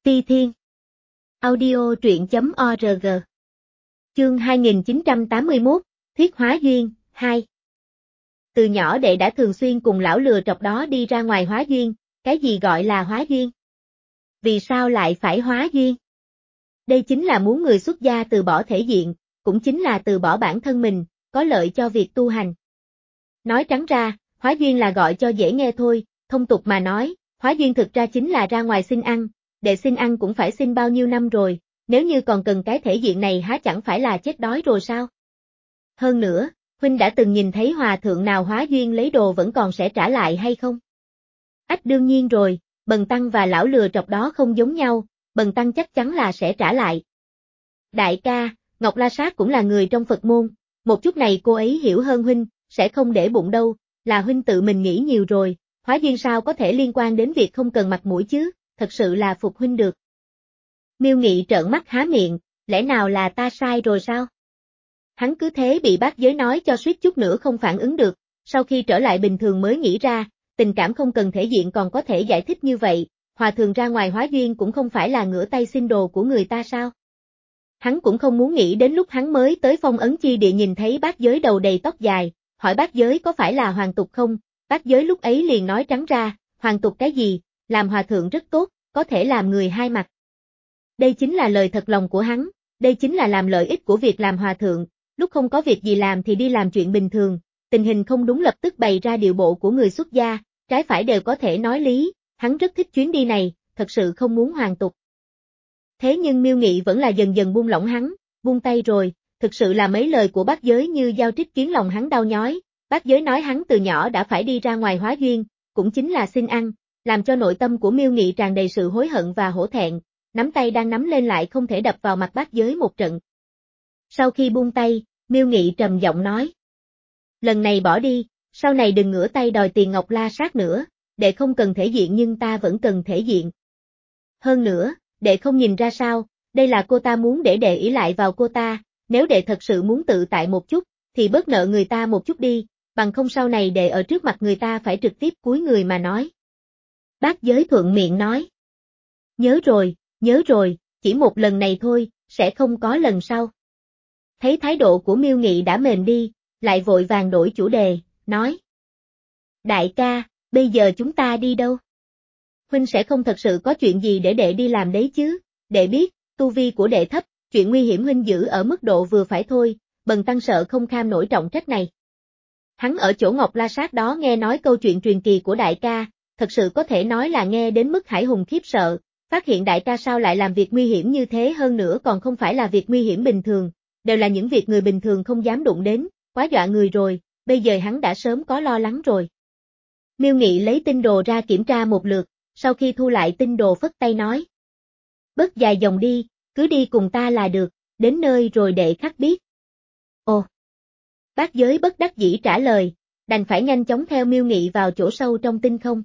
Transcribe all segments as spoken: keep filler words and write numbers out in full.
Ti Thiên. Audio truyện chấm org. Chương hai nghìn chín trăm tám mươi mốt, Thuyết hóa duyên, hai. Từ nhỏ đệ đã thường xuyên cùng lão lừa trọc đó đi ra ngoài hóa duyên, cái gì gọi là hóa duyên? Vì sao lại phải hóa duyên? Đây chính là muốn người xuất gia từ bỏ thể diện, cũng chính là từ bỏ bản thân mình, có lợi cho việc tu hành. Nói trắng ra, hóa duyên là gọi cho dễ nghe thôi, thông tục mà nói, hóa duyên thực ra chính là ra ngoài xin ăn, đệ xin ăn cũng phải xin bao nhiêu năm rồi, nếu như còn cần cái thể diện này há chẳng phải là chết đói rồi sao? Hơn nữa, huynh đã từng nhìn thấy hòa thượng nào hóa duyên lấy đồ vẫn còn sẽ trả lại hay không? Ách đương nhiên rồi, Bần Tăng và lão lừa trọc đó không giống nhau, Bần Tăng chắc chắn là sẽ trả lại. Đại ca, Ngọc La Sát cũng là người trong Phật môn, một chút này cô ấy hiểu hơn huynh, sẽ không để bụng đâu, là huynh tự mình nghĩ nhiều rồi, hóa duyên sao có thể liên quan đến việc không cần mặt mũi chứ, thật sự là phục huynh được. Miêu Nghị trợn mắt há miệng, lẽ nào là ta sai rồi sao? Hắn cứ thế bị bát giới nói cho suýt chút nữa không phản ứng được, sau khi trở lại bình thường mới nghĩ ra, tình cảm không cần thể diện còn có thể giải thích như vậy, hòa thượng ra ngoài hóa duyên cũng không phải là ngửa tay xin đồ của người ta sao? Hắn cũng không muốn nghĩ đến lúc hắn mới tới Phong Ấn Chi Địa nhìn thấy bát giới đầu đầy tóc dài, hỏi bát giới có phải là hoàng tục không, bát giới lúc ấy liền nói trắng ra, hoàng tục cái gì, làm hòa thượng rất tốt, có thể làm người hai mặt. Đây chính là lời thật lòng của hắn, đây chính là làm lợi ích của việc làm hòa thượng, lúc không có việc gì làm thì đi làm chuyện bình thường, tình hình không đúng lập tức bày ra điệu bộ của người xuất gia, trái phải đều có thể nói lý, hắn rất thích chuyến đi này, thật sự không muốn hoàng tục. Thế nhưng Miêu Nghị vẫn là dần dần buông lỏng hắn, buông tay rồi, thực sự là mấy lời của bát giới như dao trích khiến lòng hắn đau nhói, bát giới nói hắn từ nhỏ đã phải đi ra ngoài hóa duyên, cũng chính là xin ăn, làm cho nội tâm của Miêu Nghị tràn đầy sự hối hận và hổ thẹn, nắm tay đang nắm lên lại không thể đập vào mặt bát giới một trận. Sau khi buông tay, Miêu Nghị trầm giọng nói. Lần này bỏ đi, sau này đừng ngửa tay đòi tiền Ngọc La Sát nữa, đệ không cần thể diện nhưng ta vẫn cần thể diện. Hơn nữa, đệ không nhìn ra sao, đây là cô ta muốn để đệ ỷ lại vào cô ta, nếu đệ thật sự muốn tự tại một chút, thì bớt nợ người ta một chút đi, bằng không sau này đệ ở trước mặt người ta phải trực tiếp cúi người mà nói. Bát giới thuận miệng nói. Nhớ rồi, nhớ rồi, chỉ một lần này thôi, sẽ không có lần sau. Thấy thái độ của Miêu Nghị đã mềm đi, lại vội vàng đổi chủ đề, nói. Đại ca, bây giờ chúng ta đi đâu? Huynh sẽ không thật sự có chuyện gì để đệ đi làm đấy chứ, đệ biết, tu vi của đệ thấp, chuyện nguy hiểm huynh giữ ở mức độ vừa phải thôi, Bần Tăng sợ không kham nổi trọng trách này. Hắn ở chỗ Ngọc La Sát đó nghe nói câu chuyện truyền kỳ của đại ca, thật sự có thể nói là nghe đến mức hải hùng khiếp sợ, phát hiện đại ca sao lại làm việc nguy hiểm như thế hơn nữa còn không phải là việc nguy hiểm bình thường, đều là những việc người bình thường không dám đụng đến, quá dọa người rồi, bây giờ hắn đã sớm có lo lắng rồi. Miêu Nghị lấy tinh đồ ra kiểm tra một lượt, sau khi thu lại tinh đồ phất tay nói. Bớt dài dòng đi, cứ đi cùng ta là được, đến nơi rồi đệ khắc biết. Ồ! Bát giới bất đắc dĩ trả lời, đành phải nhanh chóng theo Miêu Nghị vào chỗ sâu trong tinh không.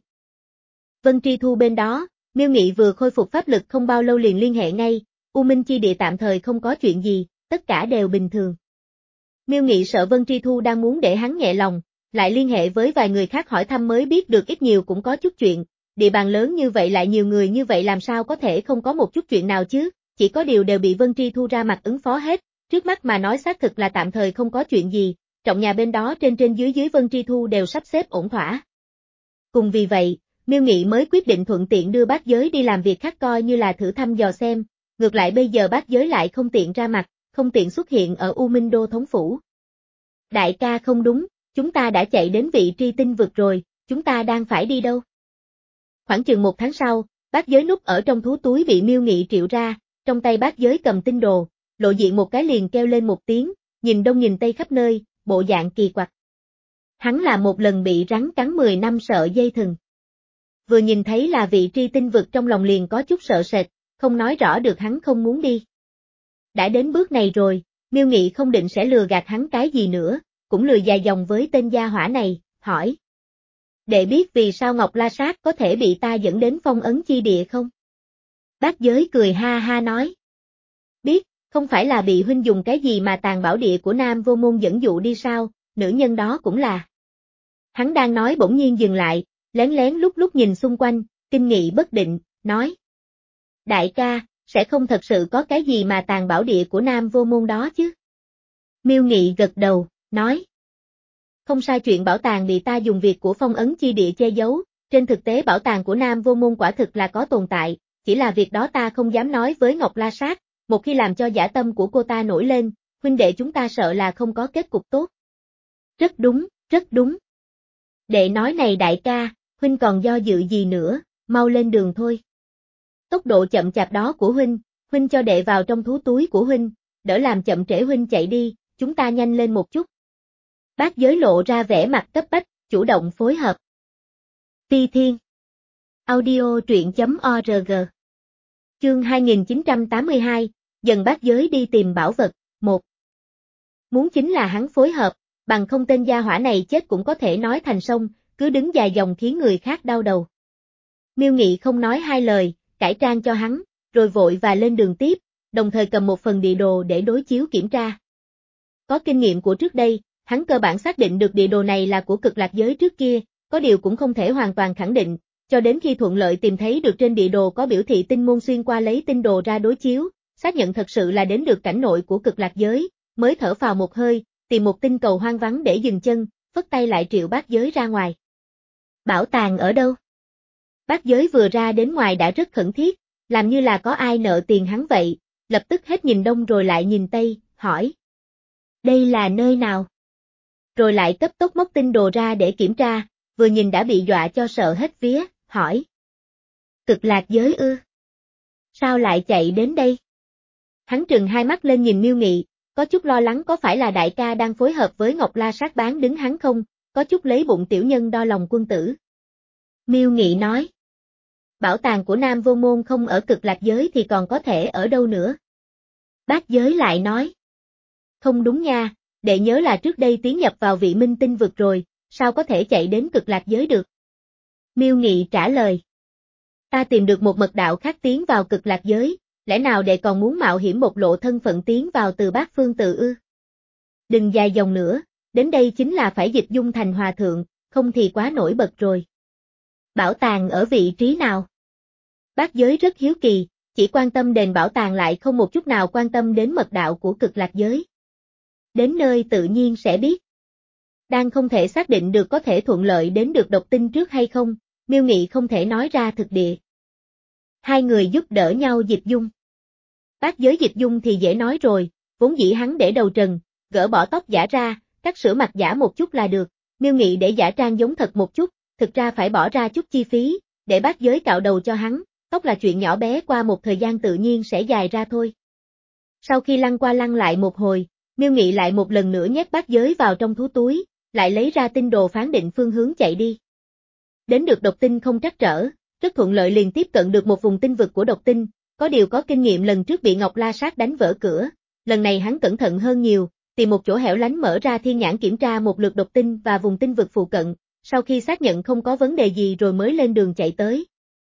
Vân Tri Thu bên đó, Miêu Nghị vừa khôi phục pháp lực không bao lâu liền liên hệ ngay, U Minh Chi Địa tạm thời không có chuyện gì, tất cả đều bình thường. Miêu Nghị sợ Vân Tri Thu đang muốn để hắn nhẹ lòng, lại liên hệ với vài người khác hỏi thăm mới biết được ít nhiều cũng có chút chuyện, địa bàn lớn như vậy lại nhiều người như vậy làm sao có thể không có một chút chuyện nào chứ, chỉ có điều đều bị Vân Tri Thu ra mặt ứng phó hết, trước mắt mà nói xác thực là tạm thời không có chuyện gì, trọng nhà bên đó trên trên dưới dưới Vân Tri Thu đều sắp xếp ổn thỏa. Cùng vì vậy, Miêu Nghị mới quyết định thuận tiện đưa bát giới đi làm việc khác coi như là thử thăm dò xem, ngược lại bây giờ bát giới lại không tiện ra mặt, không tiện xuất hiện ở U Minh Đô thống phủ. Đại ca không đúng, chúng ta đã chạy đến vị tri tinh vực rồi, chúng ta đang phải đi đâu? Khoảng chừng một tháng sau, bát giới núp ở trong thú túi bị Miêu Nghị triệu ra, trong tay bát giới cầm tinh đồ, lộ diện một cái liền kêu lên một tiếng, nhìn đông nhìn tây khắp nơi, bộ dạng kỳ quặc. Hắn là một lần bị rắn cắn mười năm sợ dây thừng. Vừa nhìn thấy là vị tri tinh vực trong lòng liền có chút sợ sệt, không nói rõ được hắn không muốn đi. Đã đến bước này rồi, Miêu Nghị không định sẽ lừa gạt hắn cái gì nữa, cũng lừa dài dòng với tên gia hỏa này, hỏi. Đệ biết vì sao Ngọc La Sát có thể bị ta dẫn đến Phong Ấn Chi Địa không? Bát giới cười ha ha nói. Biết, không phải là bị huynh dùng cái gì mà tàn bảo địa của Nam Vô Môn dẫn dụ đi sao, nữ nhân đó cũng là. Hắn đang nói bỗng nhiên dừng lại, lén lén lúc lúc nhìn xung quanh, kinh nghị bất định, nói. Đại ca, sẽ không thật sự có cái gì mà tàng bảo địa của Nam Vô Môn đó chứ? Miêu Nghị gật đầu, nói. Không sai, chuyện bảo tàng bị ta dùng việc của phong ấn chi địa che giấu, trên thực tế bảo tàng của Nam Vô Môn quả thực là có tồn tại, chỉ là việc đó ta không dám nói với Ngọc La Sát, một khi làm cho dã tâm của cô ta nổi lên, huynh đệ chúng ta sợ là không có kết cục tốt. Rất đúng, rất đúng. Đệ nói này đại ca, huynh còn do dự gì nữa, mau lên đường thôi. Tốc độ chậm chạp đó của huynh, huynh cho đệ vào trong thú túi của huynh, đỡ làm chậm trễ huynh chạy đi, chúng ta nhanh lên một chút. Bác Giới lộ ra vẻ mặt cấp bách, chủ động phối hợp. Phi Thiên Audio truyện chấm org Chương hai nghìn chín trăm tám mươi hai, dần Bác Giới đi tìm bảo vật, một. Muốn chính là hắn phối hợp, bằng không tên gia hỏa này chết cũng có thể nói thành sông, cứ đứng dài dòng khiến người khác đau đầu. Miêu Nghị không nói hai lời, cải trang cho hắn, rồi vội và lên đường tiếp, đồng thời cầm một phần địa đồ để đối chiếu kiểm tra. Có kinh nghiệm của trước đây, hắn cơ bản xác định được địa đồ này là của Cực Lạc Giới trước kia, có điều cũng không thể hoàn toàn khẳng định, cho đến khi thuận lợi tìm thấy được trên địa đồ có biểu thị tinh môn xuyên qua lấy tinh đồ ra đối chiếu, xác nhận thật sự là đến được cảnh nội của Cực Lạc Giới, mới thở phào một hơi, tìm một tinh cầu hoang vắng để dừng chân, phất tay lại triệu Bác Giới ra ngoài. Bảo tàng ở đâu? Bác Giới vừa ra đến ngoài đã rất khẩn thiết, làm như là có ai nợ tiền hắn vậy, lập tức hết nhìn đông rồi lại nhìn tây, hỏi. Đây là nơi nào? Rồi lại cấp tốc móc tinh đồ ra để kiểm tra, vừa nhìn đã bị dọa cho sợ hết vía, hỏi. Cực Lạc Giới ư? Sao lại chạy đến đây? Hắn trừng hai mắt lên nhìn Miêu Nghị, có chút lo lắng có phải là đại ca đang phối hợp với Ngọc La Sát bán đứng hắn không, có chút lấy bụng tiểu nhân đo lòng quân tử. Miêu Nghị nói. Bảo tàng của Nam Vô Môn không ở Cực Lạc Giới thì còn có thể ở đâu nữa? Bác Giới lại nói. Không đúng nha, đệ nhớ là trước đây tiến nhập vào Vị Minh tinh vực rồi, sao có thể chạy đến Cực Lạc Giới được? Miêu Nghị trả lời. Ta tìm được một mật đạo khác tiến vào Cực Lạc Giới, lẽ nào đệ còn muốn mạo hiểm một lộ thân phận tiến vào từ Bát Phương Tự ư? Đừng dài dòng nữa, đến đây chính là phải dịch dung thành hòa thượng, không thì quá nổi bật rồi. Bảo tàng ở vị trí nào? Bác Giới rất hiếu kỳ, chỉ quan tâm đền bảo tàng lại không một chút nào quan tâm đến mật đạo của Cực Lạc Giới. Đến nơi tự nhiên sẽ biết. Đang không thể xác định được có thể thuận lợi đến được độc tinh trước hay không, Miêu Nghị không thể nói ra thực địa. Hai người giúp đỡ nhau dịch dung. Bác Giới dịch dung thì dễ nói rồi, vốn dĩ hắn để đầu trần, gỡ bỏ tóc giả ra, cắt sửa mặt giả một chút là được, Miêu Nghị để giả trang giống thật một chút, thực ra phải bỏ ra chút chi phí, để Bác Giới cạo đầu cho hắn, tóc là chuyện nhỏ bé qua một thời gian tự nhiên sẽ dài ra thôi. Sau khi lăn qua lăn lại một hồi, Miêu Nghị lại một lần nữa nhét Bác Giới vào trong thú túi, lại lấy ra tinh đồ phán định phương hướng chạy đi. Đến được độc tinh không trắc trở, rất thuận lợi liền tiếp cận được một vùng tinh vực của độc tinh, có điều có kinh nghiệm lần trước bị Ngọc La Sát đánh vỡ cửa, lần này hắn cẩn thận hơn nhiều, tìm một chỗ hẻo lánh mở ra thiên nhãn kiểm tra một lượt độc tinh và vùng tinh vực phụ cận, sau khi xác nhận không có vấn đề gì rồi mới lên đường chạy tới.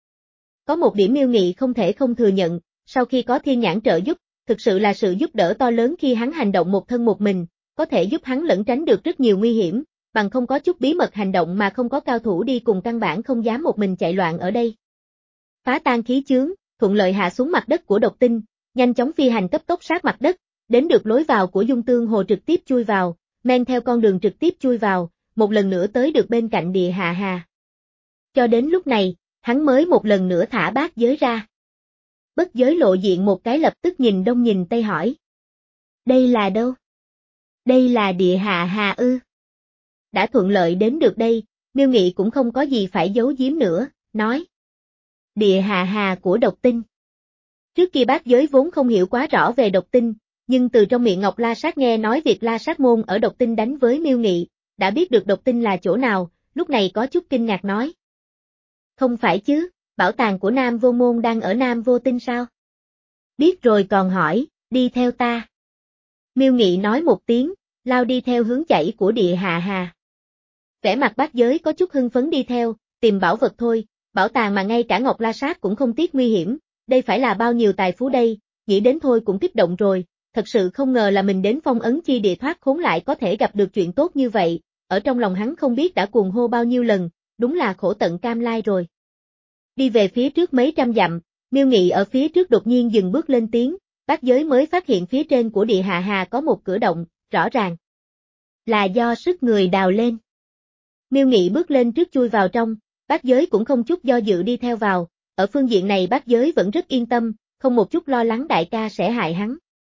Có một điểm Miêu Nghị không thể không thừa nhận, sau khi có thiên nhãn trợ giúp, thực sự là sự giúp đỡ to lớn khi hắn hành động một thân một mình, có thể giúp hắn lẩn tránh được rất nhiều nguy hiểm, bằng không có chút bí mật hành động mà không có cao thủ đi cùng căn bản không dám một mình chạy loạn ở đây. Phá tan khí chướng, thuận lợi hạ xuống mặt đất của độc tinh, nhanh chóng phi hành cấp tốc sát mặt đất, đến được lối vào của dung tương hồ trực tiếp chui vào, men theo con đường trực tiếp chui vào, một lần nữa tới được bên cạnh địa hạ hà. Cho đến lúc này, hắn mới một lần nữa thả Bác Giới ra. Bất Giới lộ diện một cái lập tức nhìn đông nhìn tây hỏi. Đây là đâu? Đây là địa hạ hà ư? Đã thuận lợi đến được đây, Miêu Nghị cũng không có gì phải giấu giếm nữa, nói. Địa hạ hà của độc tinh. Trước kia Bác Giới vốn không hiểu quá rõ về độc tinh, nhưng từ trong miệng Ngọc La Sát nghe nói việc La Sát môn ở độc tinh đánh với Miêu Nghị, đã biết được độc tinh là chỗ nào, lúc này có chút kinh ngạc nói. Không phải chứ, bảo tàng của Nam Vô Môn đang ở Nam Vô Tinh sao? Biết rồi còn hỏi, đi theo ta. Miêu Nghị nói một tiếng, lao đi theo hướng chảy của địa hạ hà. Vẻ mặt Bác Giới có chút hưng phấn đi theo, tìm bảo vật thôi, bảo tàng mà ngay cả Ngọc La Sát cũng không tiếc nguy hiểm, đây phải là bao nhiêu tài phú đây, nghĩ đến thôi cũng kích động rồi, thật sự không ngờ là mình đến phong ấn chi địa thoát khốn lại có thể gặp được chuyện tốt như vậy, ở trong lòng hắn không biết đã cuồng hô bao nhiêu lần, đúng là khổ tận cam lai rồi. Đi về phía trước mấy trăm dặm, Miêu Nghị ở phía trước đột nhiên dừng bước lên tiếng, Bát Giới mới phát hiện phía trên của địa hạ hà có một cửa động, rõ ràng là do sức người đào lên. Miêu Nghị bước lên trước chui vào trong, Bát Giới cũng không chút do dự đi theo vào, ở phương diện này Bát Giới vẫn rất yên tâm, không một chút lo lắng đại ca sẽ hại hắn.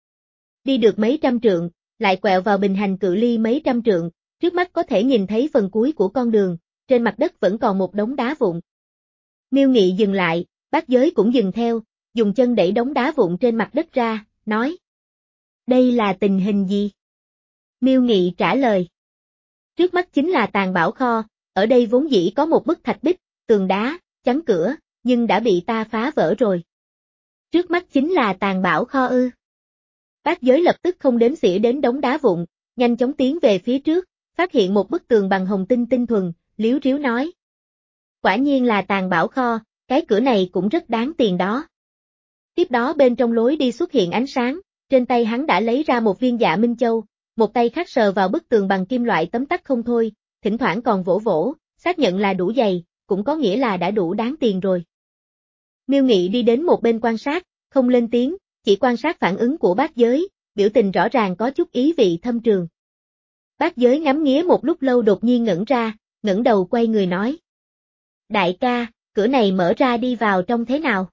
Đi được mấy trăm trượng, lại quẹo vào bình hành cự ly mấy trăm trượng, trước mắt có thể nhìn thấy phần cuối của con đường, trên mặt đất vẫn còn một đống đá vụn. Miêu Nghị dừng lại, Bát Giới cũng dừng theo, dùng chân đẩy đống đá vụn trên mặt đất ra, nói. Đây là tình hình gì? Miêu Nghị trả lời. Trước mắt chính là tàng bảo kho, ở đây vốn dĩ có một bức thạch bích, tường đá, chắn cửa, nhưng đã bị ta phá vỡ rồi. Trước mắt chính là tàng bảo kho ư. Bát Giới lập tức không đếm xỉa đến đống đá vụn, nhanh chóng tiến về phía trước, phát hiện một bức tường bằng hồng tinh tinh thuần, liếu riếu nói. Quả nhiên là tàng bảo kho, cái cửa này cũng rất đáng tiền đó. Tiếp đó bên trong lối đi xuất hiện ánh sáng, trên tay hắn đã lấy ra một viên Dạ Minh Châu, một tay khác sờ vào bức tường bằng kim loại tấm tắc không thôi, thỉnh thoảng còn vỗ vỗ, xác nhận là đủ dày, cũng có nghĩa là đã đủ đáng tiền rồi. Miêu Nghị đi đến một bên quan sát, không lên tiếng, chỉ quan sát phản ứng của Bát Giới, biểu tình rõ ràng có chút ý vị thâm trường. Bát Giới ngắm nghía một lúc lâu đột nhiên ngẩng ra, ngẩng đầu quay người nói. Đại ca, cửa này mở ra đi vào trong thế nào?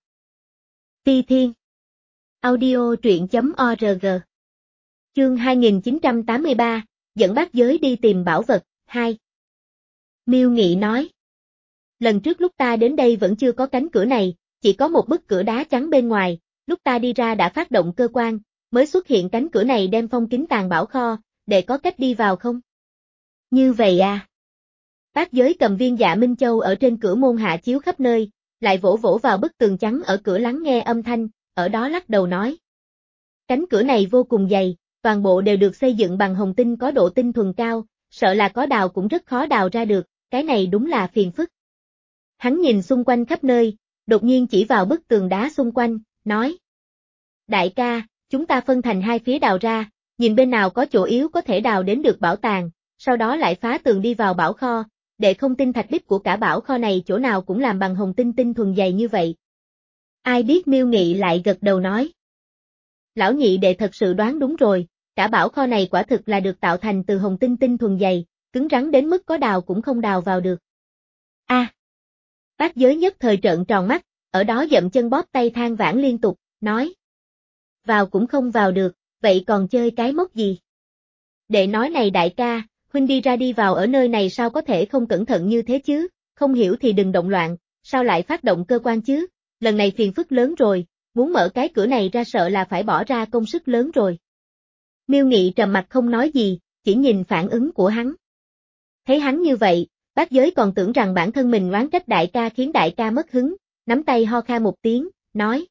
Phi Thiên Audio truyện chấm org Chương hai nghìn chín trăm tám mươi ba, dẫn Bát Giới đi tìm bảo vật, hai. Miêu Nghị nói. Lần trước lúc ta đến đây vẫn chưa có cánh cửa này, chỉ có một bức cửa đá trắng bên ngoài, lúc ta đi ra đã phát động cơ quan, mới xuất hiện cánh cửa này đem phong kín tàng bảo kho, để có cách đi vào không? Như vậy à? Bát Giới cầm viên Dạ Minh Châu ở trên cửa môn hạ chiếu khắp nơi, lại vỗ vỗ vào bức tường trắng ở cửa lắng nghe âm thanh, ở đó lắc đầu nói. Cánh cửa này vô cùng dày, toàn bộ đều được xây dựng bằng hồng tinh có độ tinh thuần cao, sợ là có đào cũng rất khó đào ra được, cái này đúng là phiền phức. Hắn nhìn xung quanh khắp nơi, đột nhiên chỉ vào bức tường đá xung quanh, nói. Đại ca, chúng ta phân thành hai phía đào ra, nhìn bên nào có chỗ yếu có thể đào đến được bảo tàng, sau đó lại phá tường đi vào bảo kho, để không tin thạch bích của cả bảo kho này chỗ nào cũng làm bằng hồng tinh tinh thuần dày như vậy. Ai biết Miêu Nghị lại gật đầu nói. Lão nhị đệ thật sự đoán đúng rồi, cả bảo kho này quả thực là được tạo thành từ hồng tinh tinh thuần dày, cứng rắn đến mức có đào cũng không đào vào được. A. À, Bát Giới nhất thời trợn tròn mắt, ở đó dậm chân bóp tay than vãn liên tục, nói. Vào cũng không vào được, vậy còn chơi cái mốc gì? Đệ nói này đại ca, huynh đi ra đi vào ở nơi này sao có thể không cẩn thận như thế chứ, không hiểu thì đừng động loạn, sao lại phát động cơ quan chứ, lần này phiền phức lớn rồi, muốn mở cái cửa này ra sợ là phải bỏ ra công sức lớn rồi. Miêu Nghị trầm mặt không nói gì, chỉ nhìn phản ứng của hắn. Thấy hắn như vậy, Bát Giới còn tưởng rằng bản thân mình oán trách đại ca khiến đại ca mất hứng, nắm tay ho kha một tiếng, nói.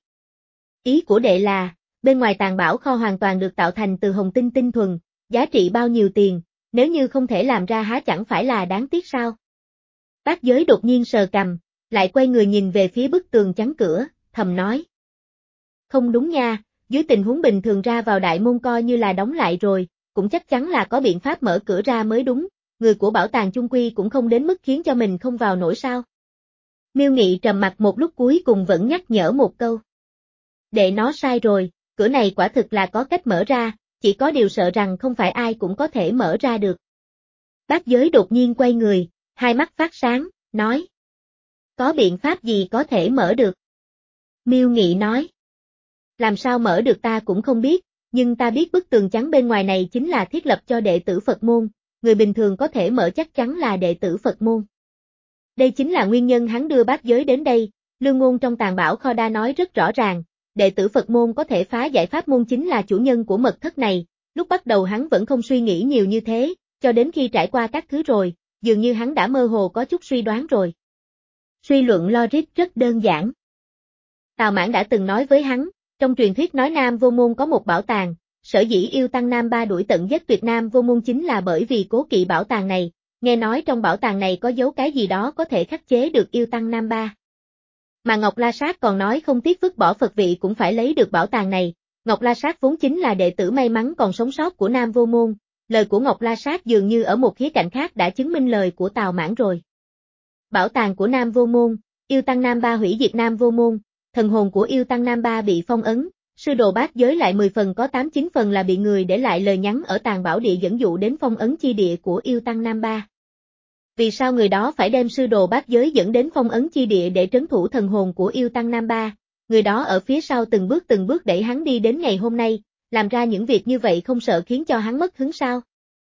Ý của đệ là, bên ngoài tàng bảo kho hoàn toàn được tạo thành từ hồng tinh tinh thuần, giá trị bao nhiêu tiền, nếu như không thể làm ra há chẳng phải là đáng tiếc sao? Bát Giới đột nhiên sờ cằm, lại quay người nhìn về phía bức tường chắn cửa, thầm nói. Không đúng nha, dưới tình huống bình thường ra vào đại môn coi như là đóng lại rồi, cũng chắc chắn là có biện pháp mở cửa ra mới đúng, người của bảo tàng chung quy cũng không đến mức khiến cho mình không vào nổi sao. Miêu Nghị trầm mặt một lúc cuối cùng vẫn nhắc nhở một câu. Đệ nó sai rồi, cửa này quả thực là có cách mở ra, chỉ có điều sợ rằng không phải ai cũng có thể mở ra được. Bát Giới đột nhiên quay người, hai mắt phát sáng, nói. Có biện pháp gì có thể mở được? Miêu Nghị nói. Làm sao mở được ta cũng không biết, nhưng ta biết bức tường trắng bên ngoài này chính là thiết lập cho đệ tử Phật môn, người bình thường có thể mở chắc chắn là đệ tử Phật môn. Đây chính là nguyên nhân hắn đưa Bát Giới đến đây, Lương Ngôn trong tàng bảo kho đa nói rất rõ ràng, đệ tử Phật môn có thể phá giải pháp môn chính là chủ nhân của mật thất này, lúc bắt đầu hắn vẫn không suy nghĩ nhiều như thế, cho đến khi trải qua các thứ rồi, dường như hắn đã mơ hồ có chút suy đoán rồi. Suy luận logic rất đơn giản. Tào Mãn đã từng nói với hắn, trong truyền thuyết nói Nam Vô Môn có một bảo tàng, sở dĩ yêu tăng Nam Ba đuổi tận giết tuyệt Nam Vô Môn chính là bởi vì cố kỵ bảo tàng này, nghe nói trong bảo tàng này có giấu cái gì đó có thể khắc chế được yêu tăng Nam Ba. Mà Ngọc La Sát còn nói không tiếc vứt bỏ Phật vị cũng phải lấy được bảo tàng này, Ngọc La Sát vốn chính là đệ tử may mắn còn sống sót của Nam Vô Môn, lời của Ngọc La Sát dường như ở một khía cạnh khác đã chứng minh lời của Tào Mãn rồi. Bảo tàng của Nam Vô Môn, yêu tăng Nam Ba hủy diệt Nam Vô Môn, thần hồn của yêu tăng Nam Ba bị phong ấn, sư đồ bát giới lại mười phần có tám chín phần là bị người để lại lời nhắn ở tàng bảo địa dẫn dụ đến phong ấn chi địa của yêu tăng Nam Ba. Vì sao người đó phải đem sư đồ bát giới dẫn đến phong ấn chi địa để trấn thủ thần hồn của yêu tăng Nam Ba, người đó ở phía sau từng bước từng bước đẩy hắn đi đến ngày hôm nay, làm ra những việc như vậy không sợ khiến cho hắn mất hứng sao?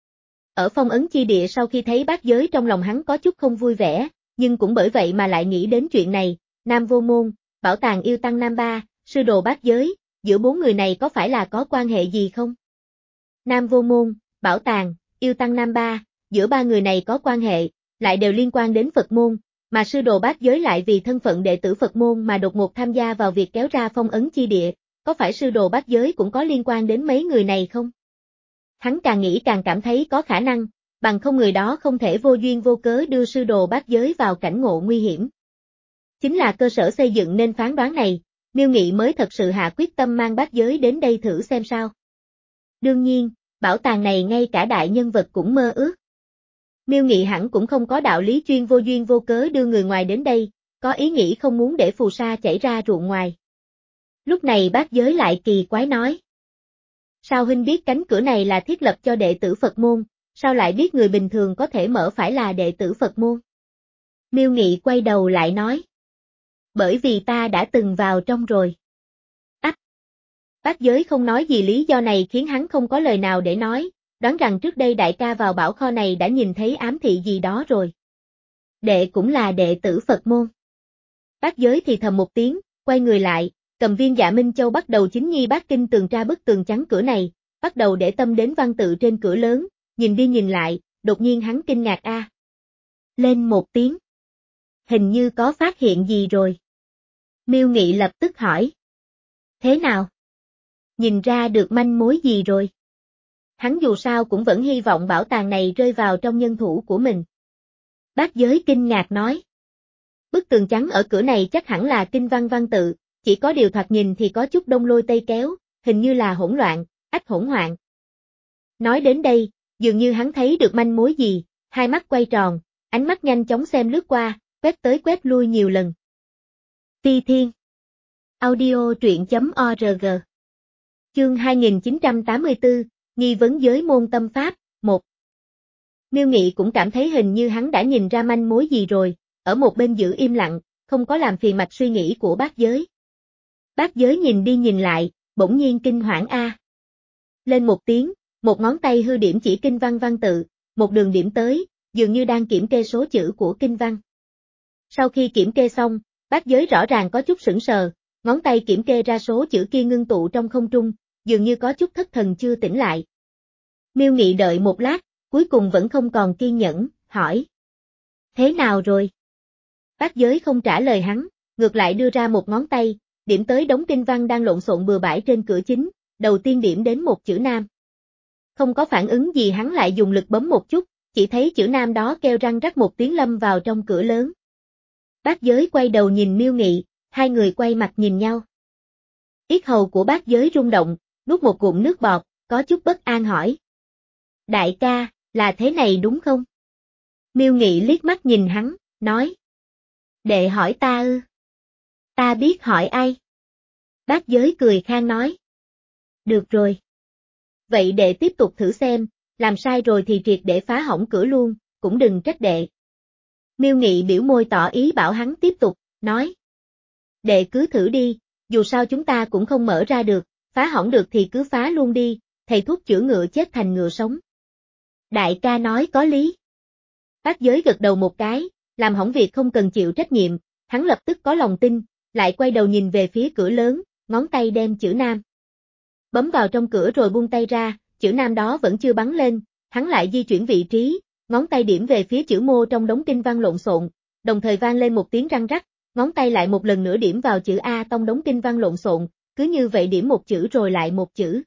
Ở phong ấn chi địa sau khi thấy bát giới trong lòng hắn có chút không vui vẻ, nhưng cũng bởi vậy mà lại nghĩ đến chuyện này, Nam Vô Môn, bảo tàng yêu tăng Nam Ba, sư đồ bát giới, giữa bốn người này có phải là có quan hệ gì không? Nam Vô Môn, bảo tàng, yêu tăng Nam Ba, giữa ba người này có quan hệ, lại đều liên quan đến Phật môn, mà sư đồ bát giới lại vì thân phận đệ tử Phật môn mà đột ngột tham gia vào việc kéo ra phong ấn chi địa, có phải sư đồ bát giới cũng có liên quan đến mấy người này không? Hắn càng nghĩ càng cảm thấy có khả năng, bằng không người đó không thể vô duyên vô cớ đưa sư đồ bát giới vào cảnh ngộ nguy hiểm. Chính là cơ sở xây dựng nên phán đoán này, Miêu Nghị mới thật sự hạ quyết tâm mang bát giới đến đây thử xem sao. Đương nhiên, bảo tàng này ngay cả đại nhân vật cũng mơ ước. Miêu Nghị hẳn cũng không có đạo lý chuyên vô duyên vô cớ đưa người ngoài đến đây, có ý nghĩ không muốn để phù sa chảy ra ruộng ngoài. Lúc này bát giới lại kỳ quái nói. Sao huynh biết cánh cửa này là thiết lập cho đệ tử Phật môn, sao lại biết người bình thường có thể mở phải là đệ tử Phật môn? Miêu Nghị quay đầu lại nói. Bởi vì ta đã từng vào trong rồi. Ách! Bát giới không nói gì lý do này khiến hắn không có lời nào để nói, đoán rằng trước đây đại ca vào bảo kho này đã nhìn thấy ám thị gì đó rồi. Đệ cũng là đệ tử Phật môn. Bát giới thì thầm một tiếng, quay người lại, cầm viên Dạ Minh Châu bắt đầu chính nhi bát kinh tường tra bức tường chắn cửa này, bắt đầu để tâm đến văn tự trên cửa lớn, nhìn đi nhìn lại, đột nhiên hắn kinh ngạc a. Lên một tiếng. Hình như có phát hiện gì rồi. Miêu Nghị lập tức hỏi. Thế nào? Nhìn ra được manh mối gì rồi? Hắn dù sao cũng vẫn hy vọng bảo tàng này rơi vào trong nhân thủ của mình. Bát giới kinh ngạc nói. Bức tường trắng ở cửa này chắc hẳn là kinh văn văn tự, chỉ có điều thoạt nhìn thì có chút đông lôi tây kéo, hình như là hỗn loạn, ách hỗn hoạn. Nói đến đây, dường như hắn thấy được manh mối gì, hai mắt quay tròn, ánh mắt nhanh chóng xem lướt qua, quét tới quét lui nhiều lần. Phi Thiên Audio truyện.org Chương hai nghìn chín trăm tám mươi tư, nghi vấn giới môn tâm pháp, một. Miêu Nghị cũng cảm thấy hình như hắn đã nhìn ra manh mối gì rồi, ở một bên giữ im lặng, không có làm phiền mạch suy nghĩ của bát giới. Bát giới nhìn đi nhìn lại, bỗng nhiên kinh hoảng a. Lên một tiếng, một ngón tay hư điểm chỉ kinh văn văn tự, một đường điểm tới, dường như đang kiểm kê số chữ của kinh văn. Sau khi kiểm kê xong, bát giới rõ ràng có chút sững sờ, ngón tay kiểm kê ra số chữ kia ngưng tụ trong không trung, dường như có chút thất thần chưa tỉnh lại. Miêu Nghị đợi một lát, cuối cùng vẫn không còn kiên nhẫn, hỏi. Thế nào rồi? Bát giới không trả lời hắn, ngược lại đưa ra một ngón tay, điểm tới đống kinh văn đang lộn xộn bừa bãi trên cửa chính, đầu tiên điểm đến một chữ Nam. Không có phản ứng gì hắn lại dùng lực bấm một chút, chỉ thấy chữ Nam đó kêu răng rắc một tiếng lâm vào trong cửa lớn. Bát giới quay đầu nhìn Miêu Nghị, hai người quay mặt nhìn nhau. Yết hầu của bát giới rung động, nuốt một ngụm nước bọt, có chút bất an hỏi. Đại ca, là thế này đúng không? Miêu Nghị liếc mắt nhìn hắn, nói. Đệ hỏi ta ư? Ta biết hỏi ai? Bát giới cười khang nói. Được rồi. Vậy đệ tiếp tục thử xem, làm sai rồi thì triệt để phá hỏng cửa luôn, cũng đừng trách đệ. Miêu Nghị biểu môi tỏ ý bảo hắn tiếp tục, nói. Đệ cứ thử đi, dù sao chúng ta cũng không mở ra được, phá hỏng được thì cứ phá luôn đi, thầy thuốc chữa ngựa chết thành ngựa sống. Đại ca nói có lý. Bát giới gật đầu một cái, làm hỏng việc không cần chịu trách nhiệm, hắn lập tức có lòng tin, lại quay đầu nhìn về phía cửa lớn, ngón tay đem chữ Nam. Bấm vào trong cửa rồi buông tay ra, chữ Nam đó vẫn chưa bắn lên, hắn lại di chuyển vị trí, ngón tay điểm về phía chữ Mô trong đống kinh văn lộn xộn, đồng thời vang lên một tiếng răng rắc, ngón tay lại một lần nữa điểm vào chữ A trong đống kinh văn lộn xộn, cứ như vậy điểm một chữ rồi lại một chữ.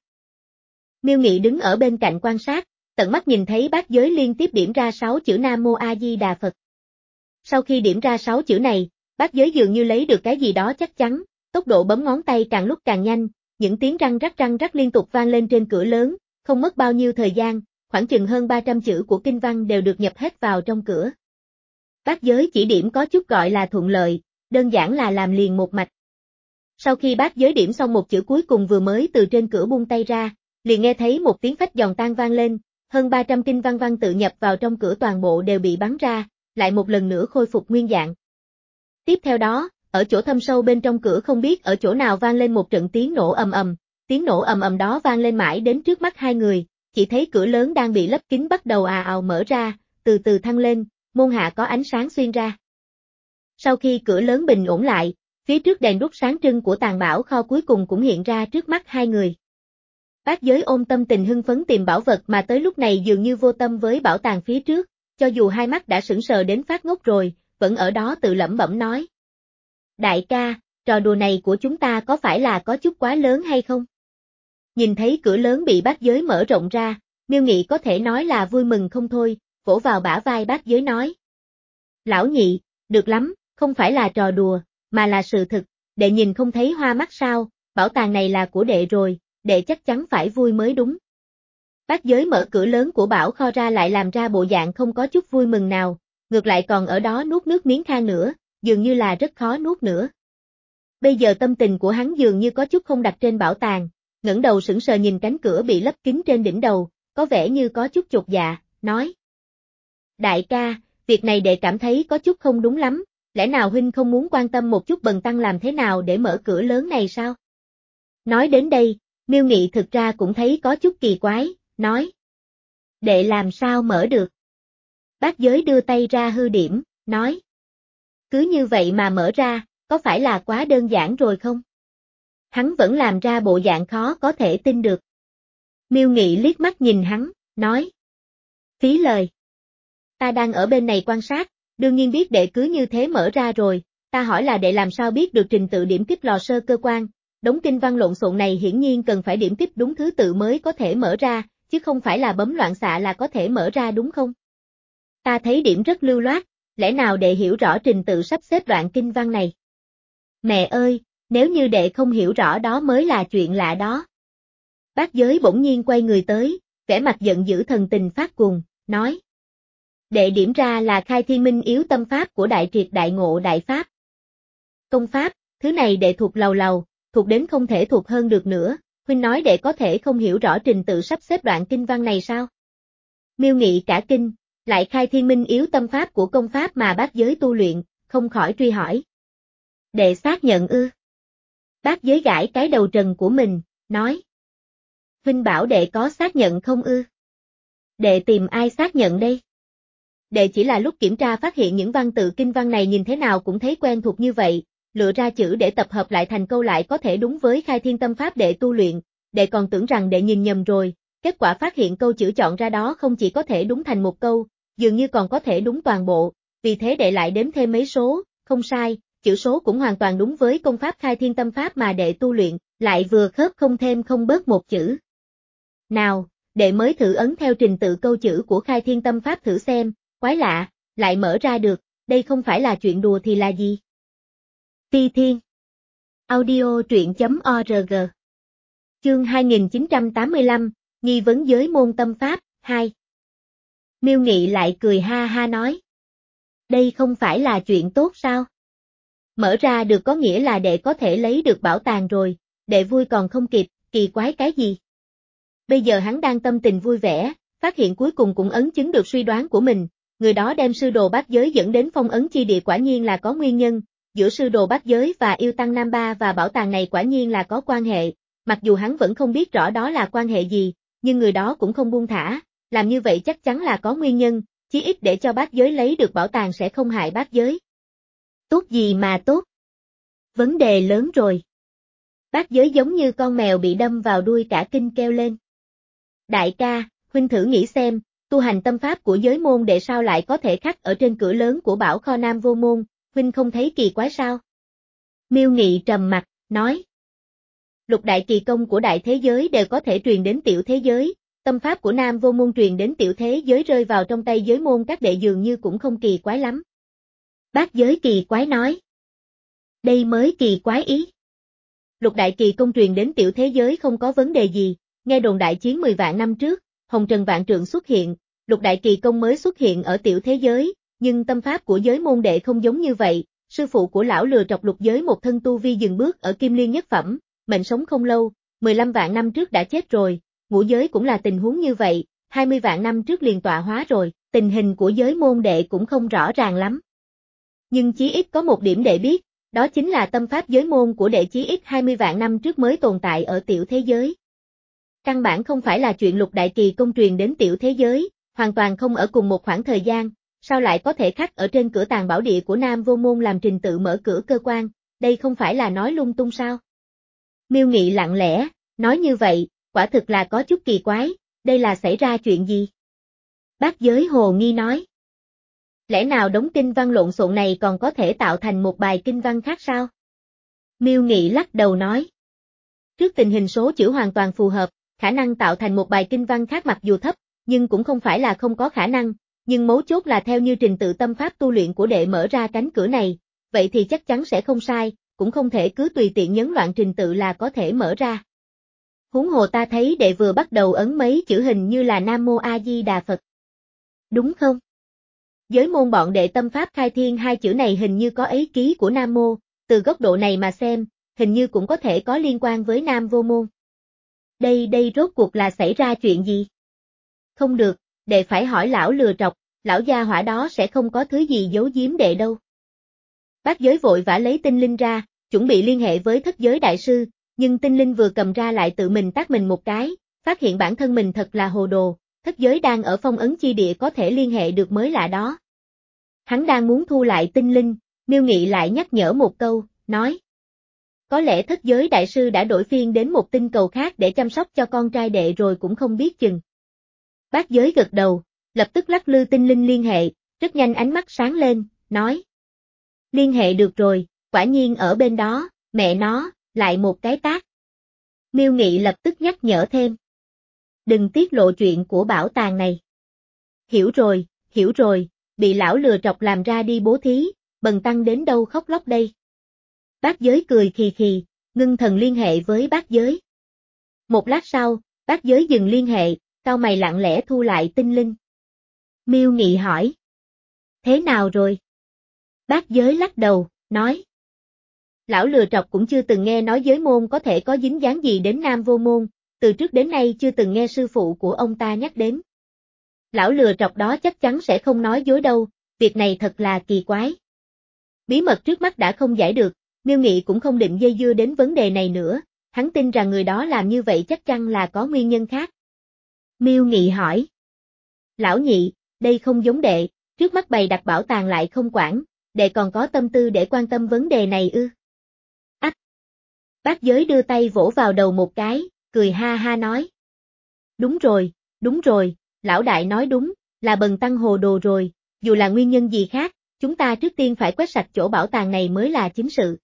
Miêu Nghị đứng ở bên cạnh quan sát, tận mắt nhìn thấy bát giới liên tiếp điểm ra sáu chữ Nam Mô A Di Đà Phật. Sau khi điểm ra sáu chữ này, bát giới dường như lấy được cái gì đó chắc chắn, tốc độ bấm ngón tay càng lúc càng nhanh, những tiếng răng rắc răng rắc liên tục vang lên trên cửa lớn, không mất bao nhiêu thời gian, khoảng chừng hơn ba trăm chữ của kinh văn đều được nhập hết vào trong cửa. Bát giới chỉ điểm có chút gọi là thuận lợi, đơn giản là làm liền một mạch. Sau khi bác giới điểm xong một chữ cuối cùng vừa mới từ trên cửa buông tay ra, liền nghe thấy một tiếng phách giòn tan vang lên, hơn ba trăm kinh văn văn tự nhập vào trong cửa toàn bộ đều bị bắn ra, lại một lần nữa khôi phục nguyên dạng. Tiếp theo đó, ở chỗ thâm sâu bên trong cửa không biết ở chỗ nào vang lên một trận tiếng nổ ầm ầm, tiếng nổ ầm ầm đó vang lên mãi đến trước mắt hai người, chỉ thấy cửa lớn đang bị lấp kín bắt đầu ào ào mở ra, từ từ thăng lên, môn hạ có ánh sáng xuyên ra. Sau khi cửa lớn bình ổn lại, phía trước đèn đuốc sáng trưng của tàng bảo kho cuối cùng cũng hiện ra trước mắt hai người. Bác giới ôm tâm tình hưng phấn tìm bảo vật mà tới lúc này dường như vô tâm với bảo tàng phía trước, cho dù hai mắt đã sững sờ đến phát ngốc rồi, vẫn ở đó tự lẩm bẩm nói. Đại ca, trò đùa này của chúng ta có phải là có chút quá lớn hay không? Nhìn thấy cửa lớn bị bác giới mở rộng ra, Miêu Nghị có thể nói là vui mừng không thôi, vỗ vào bả vai bác giới nói. Lão nhị, được lắm, không phải là trò đùa, mà là sự thực, đệ nhìn không thấy hoa mắt sao, bảo tàng này là của đệ rồi, đệ chắc chắn phải vui mới đúng. Bác giới mở cửa lớn của bảo kho ra lại làm ra bộ dạng không có chút vui mừng nào, ngược lại còn ở đó nuốt nước miếng khan nữa, dường như là rất khó nuốt nữa. Bây giờ tâm tình của hắn dường như có chút không đặt trên bảo tàng, ngẩng đầu sững sờ nhìn cánh cửa bị lấp kín trên đỉnh đầu, có vẻ như có chút chột dạ, nói. Đại ca, việc này đệ cảm thấy có chút không đúng lắm, lẽ nào huynh không muốn quan tâm một chút bần tăng làm thế nào để mở cửa lớn này sao? Nói đến đây, Miêu Nghị thực ra cũng thấy có chút kỳ quái, nói. Đệ làm sao mở được? Bác giới đưa tay ra hư điểm, nói. Cứ như vậy mà mở ra, có phải là quá đơn giản rồi không? Hắn vẫn làm ra bộ dạng khó có thể tin được. Miêu Nghị liếc mắt nhìn hắn, nói. Phí lời. Ta đang ở bên này quan sát, đương nhiên biết đệ cứ như thế mở ra rồi, ta hỏi là đệ làm sao biết được trình tự điểm kích lò sơ cơ quan, đống kinh văn lộn xộn này hiển nhiên cần phải điểm kích đúng thứ tự mới có thể mở ra, chứ không phải là bấm loạn xạ là có thể mở ra đúng không? Ta thấy điểm rất lưu loát, lẽ nào đệ hiểu rõ trình tự sắp xếp đoạn kinh văn này? Mẹ ơi, nếu như đệ không hiểu rõ đó mới là chuyện lạ đó. Bác giới bỗng nhiên quay người tới, vẻ mặt giận dữ thần tình phát cuồng, nói. Đệ điểm ra là khai thiên minh yếu tâm pháp của đại triệt đại ngộ đại pháp. Công pháp, thứ này đệ thuộc lầu lầu, thuộc đến không thể thuộc hơn được nữa, huynh nói đệ có thể không hiểu rõ trình tự sắp xếp đoạn kinh văn này sao? Miêu Nghị cả kinh, lại khai thiên minh yếu tâm pháp của công pháp mà bác giới tu luyện, không khỏi truy hỏi. Đệ xác nhận ư? Bác giới gãi cái đầu trần của mình, nói. Huynh bảo đệ có xác nhận không ư? Đệ tìm ai xác nhận đây? Đệ chỉ là lúc kiểm tra phát hiện những văn tự kinh văn này nhìn thế nào cũng thấy quen thuộc như vậy, lựa ra chữ để tập hợp lại thành câu lại có thể đúng với khai thiên tâm pháp đệ tu luyện, đệ còn tưởng rằng đệ nhìn nhầm rồi, kết quả phát hiện câu chữ chọn ra đó không chỉ có thể đúng thành một câu, dường như còn có thể đúng toàn bộ, vì thế đệ lại đếm thêm mấy số, không sai, chữ số cũng hoàn toàn đúng với công pháp khai thiên tâm pháp mà đệ tu luyện, lại vừa khớp không thêm không bớt một chữ. Nào, đệ mới thử ấn theo trình tự câu chữ của khai thiên tâm pháp thử xem, quái lạ, lại mở ra được, đây không phải là chuyện đùa thì là gì? Ti Thiên Audio truyện chấm org Chương hai nghìn chín trăm tám mươi lăm, nghi vấn giới môn tâm pháp, hai. Miêu Nghị lại cười ha ha nói. Đây không phải là chuyện tốt sao? Mở ra được có nghĩa là đệ có thể lấy được bảo tàng rồi, đệ vui còn không kịp, kỳ quái cái gì? Bây giờ hắn đang tâm tình vui vẻ, phát hiện cuối cùng cũng ấn chứng được suy đoán của mình, người đó đem sư đồ bát giới dẫn đến phong ấn chi địa quả nhiên là có nguyên nhân, giữa sư đồ bát giới và yêu tăng Nam Ba và bảo tàng này quả nhiên là có quan hệ, mặc dù hắn vẫn không biết rõ đó là quan hệ gì, nhưng người đó cũng không buông thả, làm như vậy chắc chắn là có nguyên nhân, chí ít để cho bát giới lấy được bảo tàng sẽ không hại bát giới. Tốt gì mà tốt? Vấn đề lớn rồi. Bát giới giống như con mèo bị đâm vào đuôi cả kinh kêu lên. Đại ca, huynh thử nghĩ xem, tu hành tâm pháp của giới môn đệ sao lại có thể khắc ở trên cửa lớn của bảo kho Nam Vô Môn, huynh không thấy kỳ quái sao? Miêu Nghị trầm mặt, nói. Lục đại kỳ công của đại thế giới đều có thể truyền đến tiểu thế giới, tâm pháp của Nam Vô Môn truyền đến tiểu thế giới rơi vào trong tay giới môn các đệ dường như cũng không kỳ quái lắm. Bác giới kỳ quái nói. Đây mới kỳ quái ý. Lục đại kỳ công truyền đến tiểu thế giới không có vấn đề gì, nghe đồn đại chiến mười vạn năm trước, Hồng Trần Vạn Trượng xuất hiện, lục đại kỳ công mới xuất hiện ở tiểu thế giới, nhưng tâm pháp của giới môn đệ không giống như vậy, sư phụ của lão lừa trọc lục giới một thân tu vi dừng bước ở kim liên nhất phẩm, mệnh sống không lâu, mười lăm vạn năm trước đã chết rồi, ngũ giới cũng là tình huống như vậy, hai mươi vạn năm trước liền tọa hóa rồi, tình hình của giới môn đệ cũng không rõ ràng lắm. Nhưng chí ít có một điểm đệ biết, đó chính là tâm pháp giới môn của đệ chí ít hai mươi vạn năm trước mới tồn tại ở tiểu thế giới. Căn bản không phải là chuyện lục đại kỳ công truyền đến tiểu thế giới, hoàn toàn không ở cùng một khoảng thời gian, sao lại có thể khắc ở trên cửa tàng bảo địa của Nam Vô Môn làm trình tự mở cửa cơ quan, đây không phải là nói lung tung sao? Miêu Nghị lặng lẽ, nói như vậy, quả thực là có chút kỳ quái, đây là xảy ra chuyện gì? Bác Giới hồ nghi nói. Lẽ nào đống kinh văn lộn xộn này còn có thể tạo thành một bài kinh văn khác sao? Miêu Nghị lắc đầu nói. Trước tình hình số chữ hoàn toàn phù hợp, khả năng tạo thành một bài kinh văn khác mặc dù thấp, nhưng cũng không phải là không có khả năng, nhưng mấu chốt là theo như trình tự tâm pháp tu luyện của đệ mở ra cánh cửa này, vậy thì chắc chắn sẽ không sai, cũng không thể cứ tùy tiện nhấn loạn trình tự là có thể mở ra. Huống hồ ta thấy đệ vừa bắt đầu ấn mấy chữ hình như là Nam Mô A Di Đà Phật. Đúng không? Giới môn bọn đệ tâm pháp khai thiên hai chữ này hình như có ý ký của Nam Mô, từ góc độ này mà xem, hình như cũng có thể có liên quan với Nam Vô Môn. Đây đây rốt cuộc là xảy ra chuyện gì? Không được, đệ phải hỏi lão lừa trọc, lão gia hỏa đó sẽ không có thứ gì giấu giếm đệ đâu. Bác Giới vội vã lấy tinh linh ra, chuẩn bị liên hệ với thất giới đại sư, nhưng tinh linh vừa cầm ra lại tự mình tát mình một cái, phát hiện bản thân mình thật là hồ đồ, thất giới đang ở phong ấn chi địa có thể liên hệ được mới lạ đó. Hắn đang muốn thu lại tinh linh, Miêu Nghị lại nhắc nhở một câu, nói. Có lẽ thất giới đại sư đã đổi phiên đến một tinh cầu khác để chăm sóc cho con trai đệ rồi cũng không biết chừng. Bác Giới gật đầu, lập tức lắc lư tinh linh liên hệ, rất nhanh ánh mắt sáng lên, nói. Liên hệ được rồi, quả nhiên ở bên đó, mẹ nó, lại một cái tát. Miêu Nghị lập tức nhắc nhở thêm. Đừng tiết lộ chuyện của bảo tàng này. Hiểu rồi, hiểu rồi, bị lão lừa trọc làm ra đi bố thí, bần tăng đến đâu khóc lóc đây. Bác Giới cười khì khì, ngưng thần liên hệ với bác Giới. Một lát sau, bác Giới dừng liên hệ, cau mày lặng lẽ thu lại tinh linh. Miêu Nghị hỏi. Thế nào rồi? Bác Giới lắc đầu, nói. Lão lừa trọc cũng chưa từng nghe nói giới môn có thể có dính dáng gì đến Nam Vô Môn, từ trước đến nay chưa từng nghe sư phụ của ông ta nhắc đến. Lão lừa trọc đó chắc chắn sẽ không nói dối đâu, việc này thật là kỳ quái. Bí mật trước mắt đã không giải được, Miêu Nghị cũng không định dây dưa đến vấn đề này nữa, hắn tin rằng người đó làm như vậy chắc chắn là có nguyên nhân khác. Miêu Nghị hỏi. Lão nhị, đây không giống đệ, trước mắt bày đặt bảo tàng lại không quản, đệ còn có tâm tư để quan tâm vấn đề này ư? Ách! Bác Giới đưa tay vỗ vào đầu một cái, cười ha ha nói. Đúng rồi, đúng rồi, lão đại nói đúng, là bần tăng hồ đồ rồi, dù là nguyên nhân gì khác, chúng ta trước tiên phải quét sạch chỗ bảo tàng này mới là chính sự.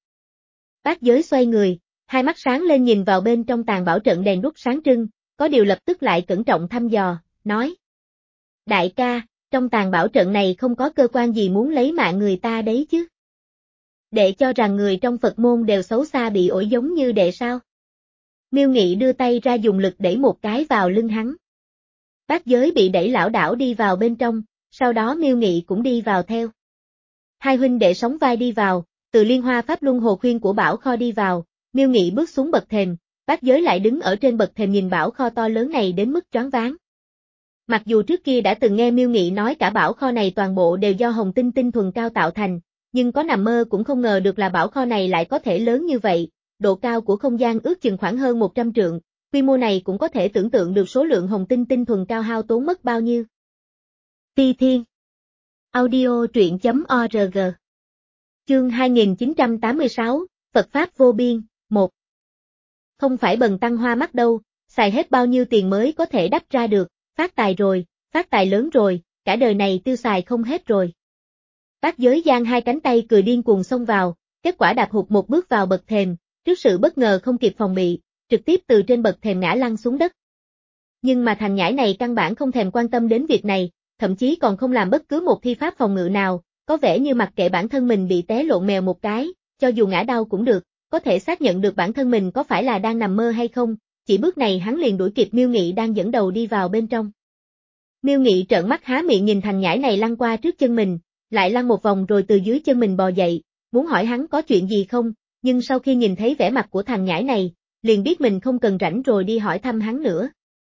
Bác Giới xoay người, hai mắt sáng lên nhìn vào bên trong tàng bảo trận đèn đuốc sáng trưng, có điều lập tức lại cẩn trọng thăm dò, nói. Đại ca, trong tàng bảo trận này không có cơ quan gì muốn lấy mạng người ta đấy chứ. Đệ cho rằng người trong Phật môn đều xấu xa bị ổi giống như đệ sao? Miêu Nghị đưa tay ra dùng lực đẩy một cái vào lưng hắn. Bác Giới bị đẩy lảo đảo đi vào bên trong, sau đó Miêu Nghị cũng đi vào theo. Hai huynh đệ sóng vai đi vào, từ Liên Hoa Pháp Luân Hồ Khuyên của bảo kho đi vào, Miêu Nghị bước xuống bậc thềm, Bác Giới lại đứng ở trên bậc thềm nhìn bảo kho to lớn này đến mức choáng váng. Mặc dù trước kia đã từng nghe Miêu Nghị nói cả bảo kho này toàn bộ đều do hồng tinh tinh thuần cao tạo thành, nhưng có nằm mơ cũng không ngờ được là bảo kho này lại có thể lớn như vậy, độ cao của không gian ước chừng khoảng hơn một trăm trượng, quy mô này cũng có thể tưởng tượng được số lượng hồng tinh tinh thuần cao hao tốn mất bao nhiêu. Phi Thiên Audio truyện chấm org Chương hai nghìn chín trăm tám mươi sáu, Phật Pháp Vô Biên, một. Không phải bần tăng hoa mắt đâu, xài hết bao nhiêu tiền mới có thể đắp ra được, phát tài rồi, phát tài lớn rồi, cả đời này tiêu xài không hết rồi. Bác Giới giang hai cánh tay cười điên cuồng xông vào, kết quả đạp hụt một bước vào bậc thềm, trước sự bất ngờ không kịp phòng bị, trực tiếp từ trên bậc thềm ngã lăn xuống đất. Nhưng mà thằng nhãi này căn bản không thèm quan tâm đến việc này, thậm chí còn không làm bất cứ một thi pháp phòng ngự nào, có vẻ như mặc kệ bản thân mình bị té lộn mèo một cái, cho dù ngã đau cũng được, có thể xác nhận được bản thân mình có phải là đang nằm mơ hay không, chỉ bước này hắn liền đuổi kịp Miêu Nghị đang dẫn đầu đi vào bên trong. Miêu Nghị trợn mắt há miệng nhìn thằng nhãi này lăn qua trước chân mình, lại lăn một vòng rồi từ dưới chân mình bò dậy, muốn hỏi hắn có chuyện gì không, nhưng sau khi nhìn thấy vẻ mặt của thằng nhãi này, liền biết mình không cần rảnh rồi đi hỏi thăm hắn nữa.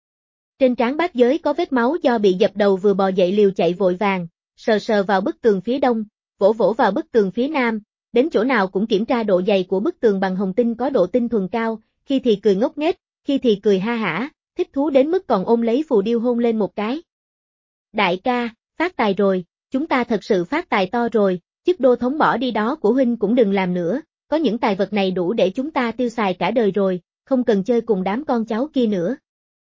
Trên trán Bát Giới có vết máu do bị dập đầu vừa bò dậy liều chạy vội vàng, sờ sờ vào bức tường phía đông, vỗ vỗ vào bức tường phía nam, đến chỗ nào cũng kiểm tra độ dày của bức tường bằng hồng tinh có độ tinh thuần cao, khi thì cười ngốc nghếch, khi thì cười ha hả, thích thú đến mức còn ôm lấy phù điêu hôn lên một cái. Đại ca, phát tài rồi, chúng ta thật sự phát tài to rồi, chức đô thống bỏ đi đó của huynh cũng đừng làm nữa, có những tài vật này đủ để chúng ta tiêu xài cả đời rồi, không cần chơi cùng đám con cháu kia nữa.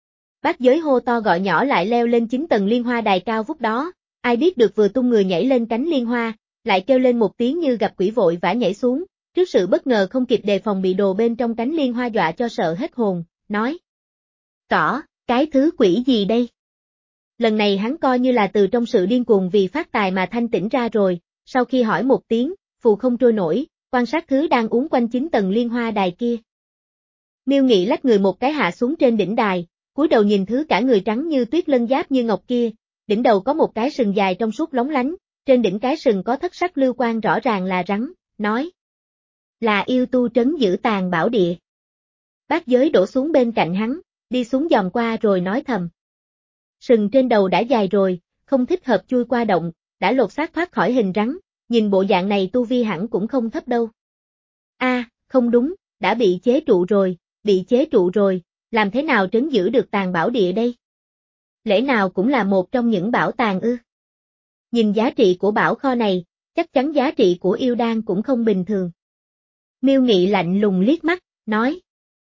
Bát Giới hô to gọi nhỏ lại leo lên chín tầng liên hoa đài cao vút đó, ai biết được vừa tung người nhảy lên cánh liên hoa, lại kêu lên một tiếng như gặp quỷ vội vã nhảy xuống, trước sự bất ngờ không kịp đề phòng bị đồ bên trong cánh liên hoa dọa cho sợ hết hồn, nói: Cỏ, cái thứ quỷ gì đây? Lần này hắn coi như là từ trong sự điên cuồng vì phát tài mà thanh tỉnh ra rồi, sau khi hỏi một tiếng, phù không trôi nổi, quan sát thứ đang uốn quanh chín tầng liên hoa đài kia. Miêu Nghị lách người một cái hạ xuống trên đỉnh đài, cúi đầu nhìn thứ cả người trắng như tuyết lân giáp như ngọc kia, đỉnh đầu có một cái sừng dài trong suốt lóng lánh, trên đỉnh cái sừng có thất sắc lưu quang rõ ràng là rắn, nói: Là yêu tu trấn giữ tàn bảo địa. Bát Giới đổ xuống bên cạnh hắn, đi xuống dòm qua rồi nói thầm: Sừng trên đầu đã dài rồi, không thích hợp chui qua động, đã lột xác thoát khỏi hình rắn, nhìn bộ dạng này tu vi hẳn cũng không thấp đâu. A, à, không đúng, đã bị chế trụ rồi, bị chế trụ rồi, làm thế nào trấn giữ được tàn bảo địa đây? Lẽ nào cũng là một trong những bảo tàng ư? Nhìn giá trị của bảo kho này, chắc chắn giá trị của yêu đan cũng không bình thường. Miêu Nghị lạnh lùng liếc mắt, nói: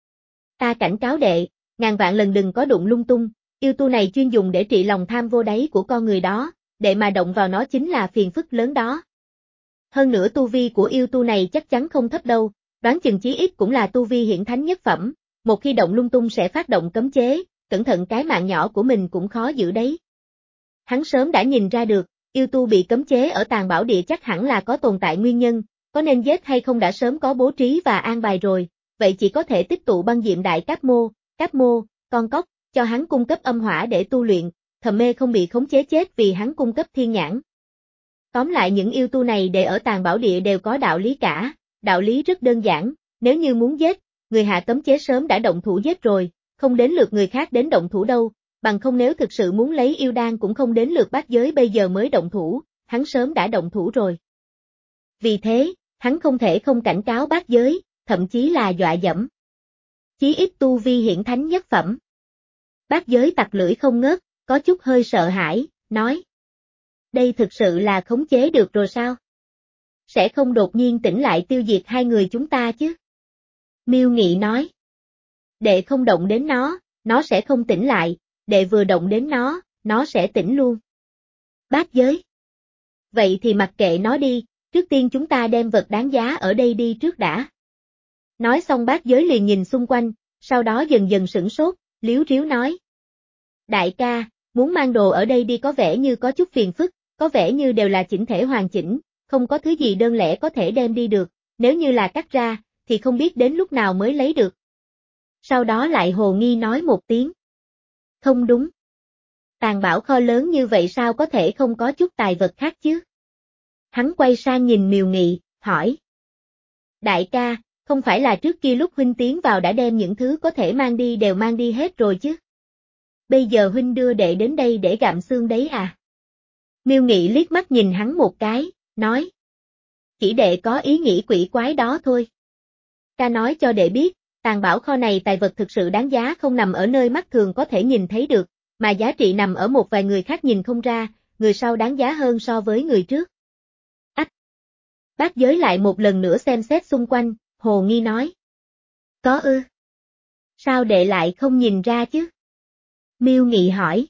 Ta cảnh cáo đệ, ngàn vạn lần đừng có đụng lung tung, yêu tu này chuyên dùng để trị lòng tham vô đáy của con người đó, đệ mà động vào nó chính là phiền phức lớn đó. Hơn nữa tu vi của yêu tu này chắc chắn không thấp đâu, đoán chừng chí ít cũng là tu vi hiển thánh nhất phẩm, một khi động lung tung sẽ phát động cấm chế, cẩn thận cái mạng nhỏ của mình cũng khó giữ đấy. Hắn sớm đã nhìn ra được, yêu tu bị cấm chế ở tàn bảo địa chắc hẳn là có tồn tại nguyên nhân, có nên giết hay không đã sớm có bố trí và an bài rồi, vậy chỉ có thể tích tụ băng diệm đại Cáp Mô, Cáp Mô, con cóc, cho hắn cung cấp âm hỏa để tu luyện, thầm mê không bị khống chế chết vì hắn cung cấp thiên nhãn. Tóm lại những yêu tu này để ở tàn bảo địa đều có đạo lý cả, đạo lý rất đơn giản, nếu như muốn giết, người hạ cấm chế sớm đã động thủ giết rồi, không đến lượt người khác đến động thủ đâu, bằng không nếu thực sự muốn lấy yêu đan cũng không đến lượt Bát Giới bây giờ mới động thủ, hắn sớm đã động thủ rồi. Vì thế, hắn không thể không cảnh cáo Bát Giới, thậm chí là dọa dẫm. Chí ít tu vi hiển thánh nhất phẩm. Bát Giới tặc lưỡi không ngớt, có chút hơi sợ hãi, nói: Đây thực sự là khống chế được rồi sao? Sẽ không đột nhiên tỉnh lại tiêu diệt hai người chúng ta chứ? Miêu Nghị nói: Đệ không động đến nó, nó sẽ không tỉnh lại, đệ vừa động đến nó, nó sẽ tỉnh luôn. Bát Giới: Vậy thì mặc kệ nó đi, trước tiên chúng ta đem vật đáng giá ở đây đi trước đã. Nói xong Bát Giới liền nhìn xung quanh, sau đó dần dần sửng sốt, liếu riếu nói: Đại ca, muốn mang đồ ở đây đi có vẻ như có chút phiền phức, có vẻ như đều là chỉnh thể hoàn chỉnh, không có thứ gì đơn lẻ có thể đem đi được, nếu như là cắt ra, thì không biết đến lúc nào mới lấy được. Sau đó lại hồ nghi nói một tiếng: Không đúng. Tàn bảo kho lớn như vậy sao có thể không có chút tài vật khác chứ? Hắn quay sang nhìn Miêu Nghị, hỏi: Đại ca, không phải là trước kia lúc huynh tiến vào đã đem những thứ có thể mang đi đều mang đi hết rồi chứ? Bây giờ huynh đưa đệ đến đây để gặm xương đấy à? Miêu Nghị liếc mắt nhìn hắn một cái, nói: Chỉ đệ có ý nghĩ quỷ quái đó thôi. Ta nói cho đệ biết, tàn bảo kho này tài vật thực sự đáng giá không nằm ở nơi mắt thường có thể nhìn thấy được, mà giá trị nằm ở một vài người khác nhìn không ra, người sau đáng giá hơn so với người trước. Ách! Bát Giới lại một lần nữa xem xét xung quanh, hồ nghi nói: Có ư? Sao đệ lại không nhìn ra chứ? Miêu Nghị hỏi: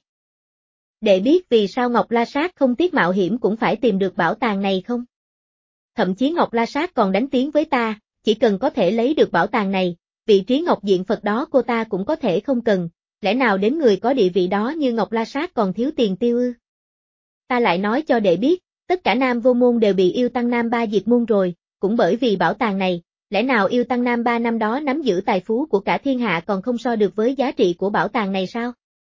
Đệ biết vì sao Ngọc La Sát không tiếc mạo hiểm cũng phải tìm được bảo tàng này không? Thậm chí Ngọc La Sát còn đánh tiếng với ta, chỉ cần có thể lấy được bảo tàng này, vị trí Ngọc Diện Phật đó cô ta cũng có thể không cần, lẽ nào đến người có địa vị đó như Ngọc La Sát còn thiếu tiền tiêu ư? Ta lại nói cho đệ biết, tất cả Nam Vô Môn đều bị yêu tăng Nam Ba diệt môn rồi, cũng bởi vì bảo tàng này, lẽ nào yêu tăng Nam Ba năm đó nắm giữ tài phú của cả thiên hạ còn không so được với giá trị của bảo tàng này sao?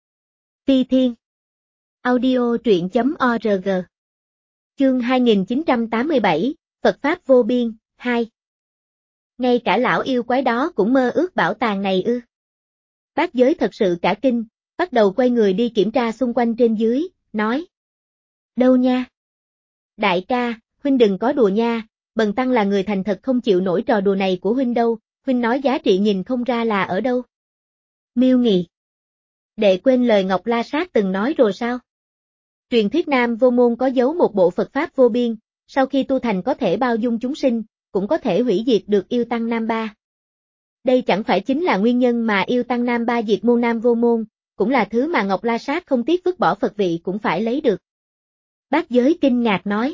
Phi Thiên Audio truyện chấm org Chương hai nghìn chín trăm tám mươi bảy, Phật Pháp vô biên, hai. Ngay cả lão yêu quái đó cũng mơ ước bảo tàng này ư. Bát Giới thật sự cả kinh, bắt đầu quay người đi kiểm tra xung quanh trên dưới, nói. Đâu nha? Đại ca, huynh đừng có đùa nha, bần tăng là người thành thật không chịu nổi trò đùa này của huynh đâu, huynh nói giá trị nhìn không ra là ở đâu. Miêu Nghị. Đệ quên lời Ngọc La Sát từng nói rồi sao? Truyền thuyết Nam Vô Môn có giấu một bộ Phật Pháp vô biên, sau khi tu thành có thể bao dung chúng sinh, cũng có thể hủy diệt được yêu tăng Nam Ba. Đây chẳng phải chính là nguyên nhân mà yêu tăng Nam Ba diệt môn Nam Vô Môn, cũng là thứ mà Ngọc La Sát không tiếc vứt bỏ Phật vị cũng phải lấy được. Bát Giới kinh ngạc nói.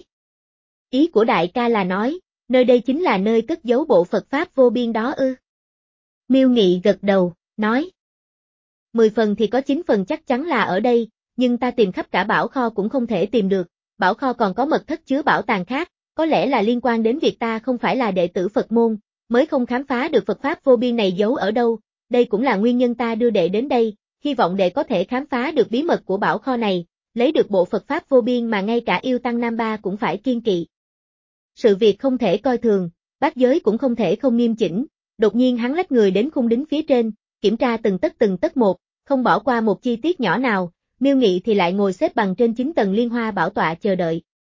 Ý của đại ca là nói, nơi đây chính là nơi cất giấu bộ Phật Pháp vô biên đó ư. Miêu Nghị gật đầu, nói. Mười phần thì có chín phần chắc chắn là ở đây, nhưng ta tìm khắp cả bảo kho cũng không thể tìm được, bảo kho còn có mật thất chứa bảo tàng khác, có lẽ là liên quan đến việc ta không phải là đệ tử Phật môn, mới không khám phá được Phật Pháp vô biên này giấu ở đâu, đây cũng là nguyên nhân ta đưa đệ đến đây, hy vọng đệ có thể khám phá được bí mật của bảo kho này, lấy được bộ Phật Pháp vô biên mà ngay cả yêu tăng Nam Ba cũng phải kiên kỵ. Sự việc không thể coi thường, Bát Giới cũng không thể không nghiêm chỉnh, đột nhiên hắn lách người đến khung đính phía trên, kiểm tra từng tấc từng tấc một, không bỏ qua một chi tiết nhỏ nào, Miêu Nghị thì lại ngồi xếp bằng trên chín tầng liên hoa bảo tọa chờ đợi.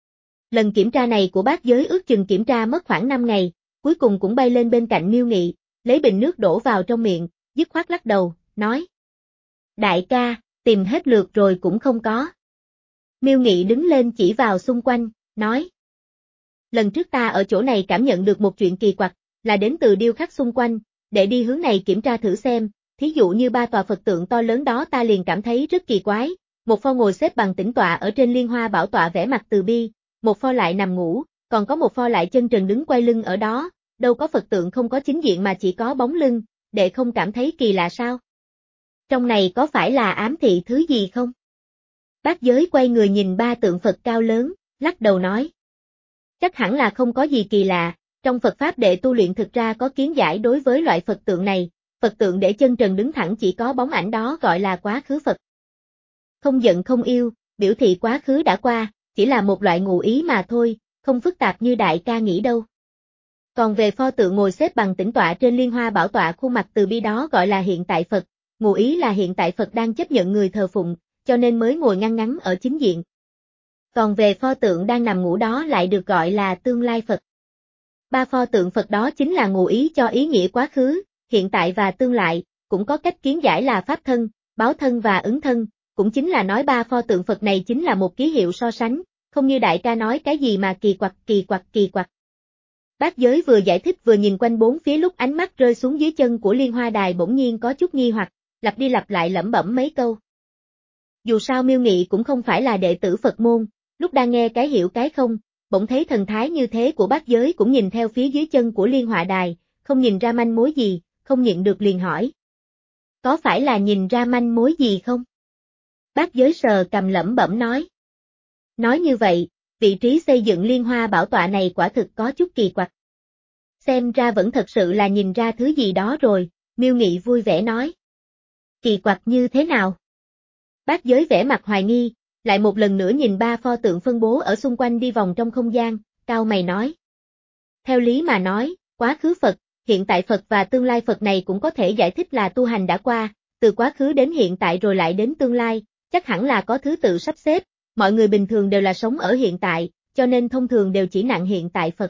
Lần kiểm tra này của Bát Giới ước chừng kiểm tra mất khoảng năm ngày, cuối cùng cũng bay lên bên cạnh Miêu Nghị, lấy bình nước đổ vào trong miệng, dứt khoát lắc đầu, nói. Đại ca, tìm hết lượt rồi cũng không có. Miêu Nghị đứng lên chỉ vào xung quanh, nói. Lần trước ta ở chỗ này cảm nhận được một chuyện kỳ quặc, là đến từ điêu khắc xung quanh, để đi hướng này kiểm tra thử xem, thí dụ như ba tòa Phật tượng to lớn đó ta liền cảm thấy rất kỳ quái, một pho ngồi xếp bằng tĩnh tọa ở trên liên hoa bảo tọa vẻ mặt từ bi, một pho lại nằm ngủ, còn có một pho lại chân trần đứng quay lưng ở đó, đâu có Phật tượng không có chính diện mà chỉ có bóng lưng, để không cảm thấy kỳ lạ sao? Trong này có phải là ám thị thứ gì không? Bát Giới quay người nhìn ba tượng Phật cao lớn, lắc đầu nói. Chắc hẳn là không có gì kỳ lạ, trong Phật Pháp đệ tu luyện thực ra có kiến giải đối với loại Phật tượng này, Phật tượng để chân trần đứng thẳng chỉ có bóng ảnh đó gọi là quá khứ Phật. Không giận không yêu, biểu thị quá khứ đã qua, chỉ là một loại ngụ ý mà thôi, không phức tạp như đại ca nghĩ đâu. Còn về pho tượng ngồi xếp bằng tĩnh tọa trên liên hoa bảo tọa khuôn mặt từ bi đó gọi là hiện tại Phật, ngụ ý là hiện tại Phật đang chấp nhận người thờ phụng, cho nên mới ngồi ngăn ngắn ở chính diện. Còn về pho tượng đang nằm ngủ đó lại được gọi là tương lai Phật. Ba pho tượng Phật đó chính là ngụ ý cho ý nghĩa quá khứ, hiện tại và tương lai, cũng có cách kiến giải là pháp thân, báo thân và ứng thân, cũng chính là nói ba pho tượng Phật này chính là một ký hiệu so sánh, không như đại ca nói cái gì mà kỳ quặc kỳ quặc kỳ quặc. Bát Giới vừa giải thích vừa nhìn quanh bốn phía lúc ánh mắt rơi xuống dưới chân của liên hoa đài bỗng nhiên có chút nghi hoặc, lặp đi lặp lại lẩm bẩm mấy câu. Dù sao Miêu Nghị cũng không phải là đệ tử Phật môn, lúc đang nghe cái hiểu cái không, bỗng thấy thần thái như thế của Bát Giới cũng nhìn theo phía dưới chân của liên họa đài, không nhìn ra manh mối gì, không nhịn được liền hỏi. Có phải là nhìn ra manh mối gì không? Bát Giới sờ cầm lẩm bẩm nói. Nói như vậy, vị trí xây dựng liên hoa bảo tọa này quả thực có chút kỳ quặc. Xem ra vẫn thật sự là nhìn ra thứ gì đó rồi, Miêu Nghị vui vẻ nói. Kỳ quặc như thế nào? Bát Giới vẻ mặt hoài nghi, lại một lần nữa nhìn ba pho tượng phân bố ở xung quanh đi vòng trong không gian, cau mày nói. Theo lý mà nói, quá khứ Phật, hiện tại Phật và tương lai Phật này cũng có thể giải thích là tu hành đã qua, từ quá khứ đến hiện tại rồi lại đến tương lai, chắc hẳn là có thứ tự sắp xếp, mọi người bình thường đều là sống ở hiện tại, cho nên thông thường đều chỉ nặng hiện tại Phật.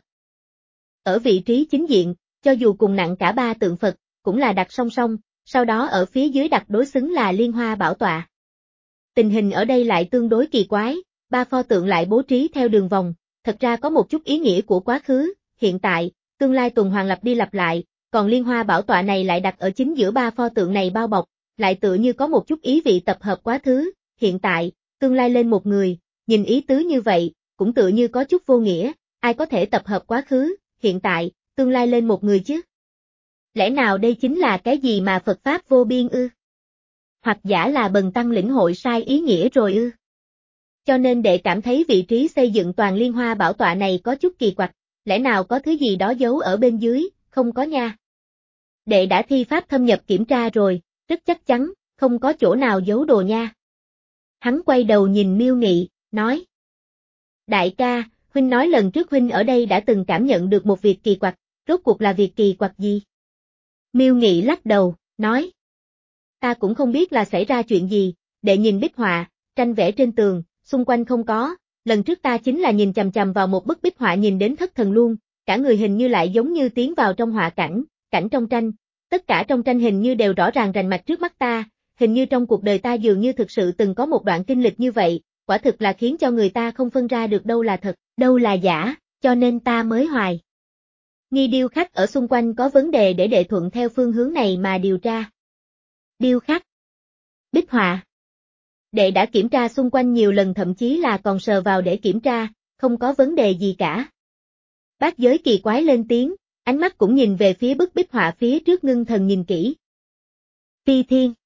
Ở vị trí chính diện, cho dù cùng nặng cả ba tượng Phật, cũng là đặt song song, sau đó ở phía dưới đặt đối xứng là liên hoa bảo tọa. Tình hình ở đây lại tương đối kỳ quái, ba pho tượng lại bố trí theo đường vòng, thật ra có một chút ý nghĩa của quá khứ, hiện tại, tương lai tuần hoàn lặp đi lặp lại, còn liên hoa bảo tọa này lại đặt ở chính giữa ba pho tượng này bao bọc, lại tựa như có một chút ý vị tập hợp quá khứ, hiện tại, tương lai lên một người, nhìn ý tứ như vậy, cũng tựa như có chút vô nghĩa, ai có thể tập hợp quá khứ, hiện tại, tương lai lên một người chứ? Lẽ nào đây chính là cái gì mà Phật Pháp vô biên ư? Hoặc giả là bần tăng lĩnh hội sai ý nghĩa rồi ư? Cho nên đệ cảm thấy vị trí xây dựng toàn liên hoa bảo tọa này có chút kỳ quặc, lẽ nào có thứ gì đó giấu ở bên dưới, không có nha. Đệ đã thi pháp thâm nhập kiểm tra rồi, rất chắc chắn, không có chỗ nào giấu đồ nha. Hắn quay đầu nhìn Miêu Nghị, nói. Đại ca, huynh nói lần trước huynh ở đây đã từng cảm nhận được một việc kỳ quặc, rốt cuộc là việc kỳ quặc gì? Miêu Nghị lắc đầu, nói. Ta cũng không biết là xảy ra chuyện gì, đệ nhìn bích họa, tranh vẽ trên tường, xung quanh không có, lần trước ta chính là nhìn chằm chằm vào một bức bích họa nhìn đến thất thần luôn, cả người hình như lại giống như tiến vào trong họa cảnh, cảnh trong tranh, tất cả trong tranh hình như đều rõ ràng rành mạch trước mắt ta, hình như trong cuộc đời ta dường như thực sự từng có một đoạn kinh lịch như vậy, quả thực là khiến cho người ta không phân ra được đâu là thật, đâu là giả, cho nên ta mới hoài nghi điêu khắc ở xung quanh có vấn đề để đệ thuận theo phương hướng này mà điều tra. Điêu khắc, bích họa. Đệ đã kiểm tra xung quanh nhiều lần thậm chí là còn sờ vào để kiểm tra, không có vấn đề gì cả. Bác giới kỳ quái lên tiếng, ánh mắt cũng nhìn về phía bức bích họa phía trước ngưng thần nhìn kỹ. Phi Thiên.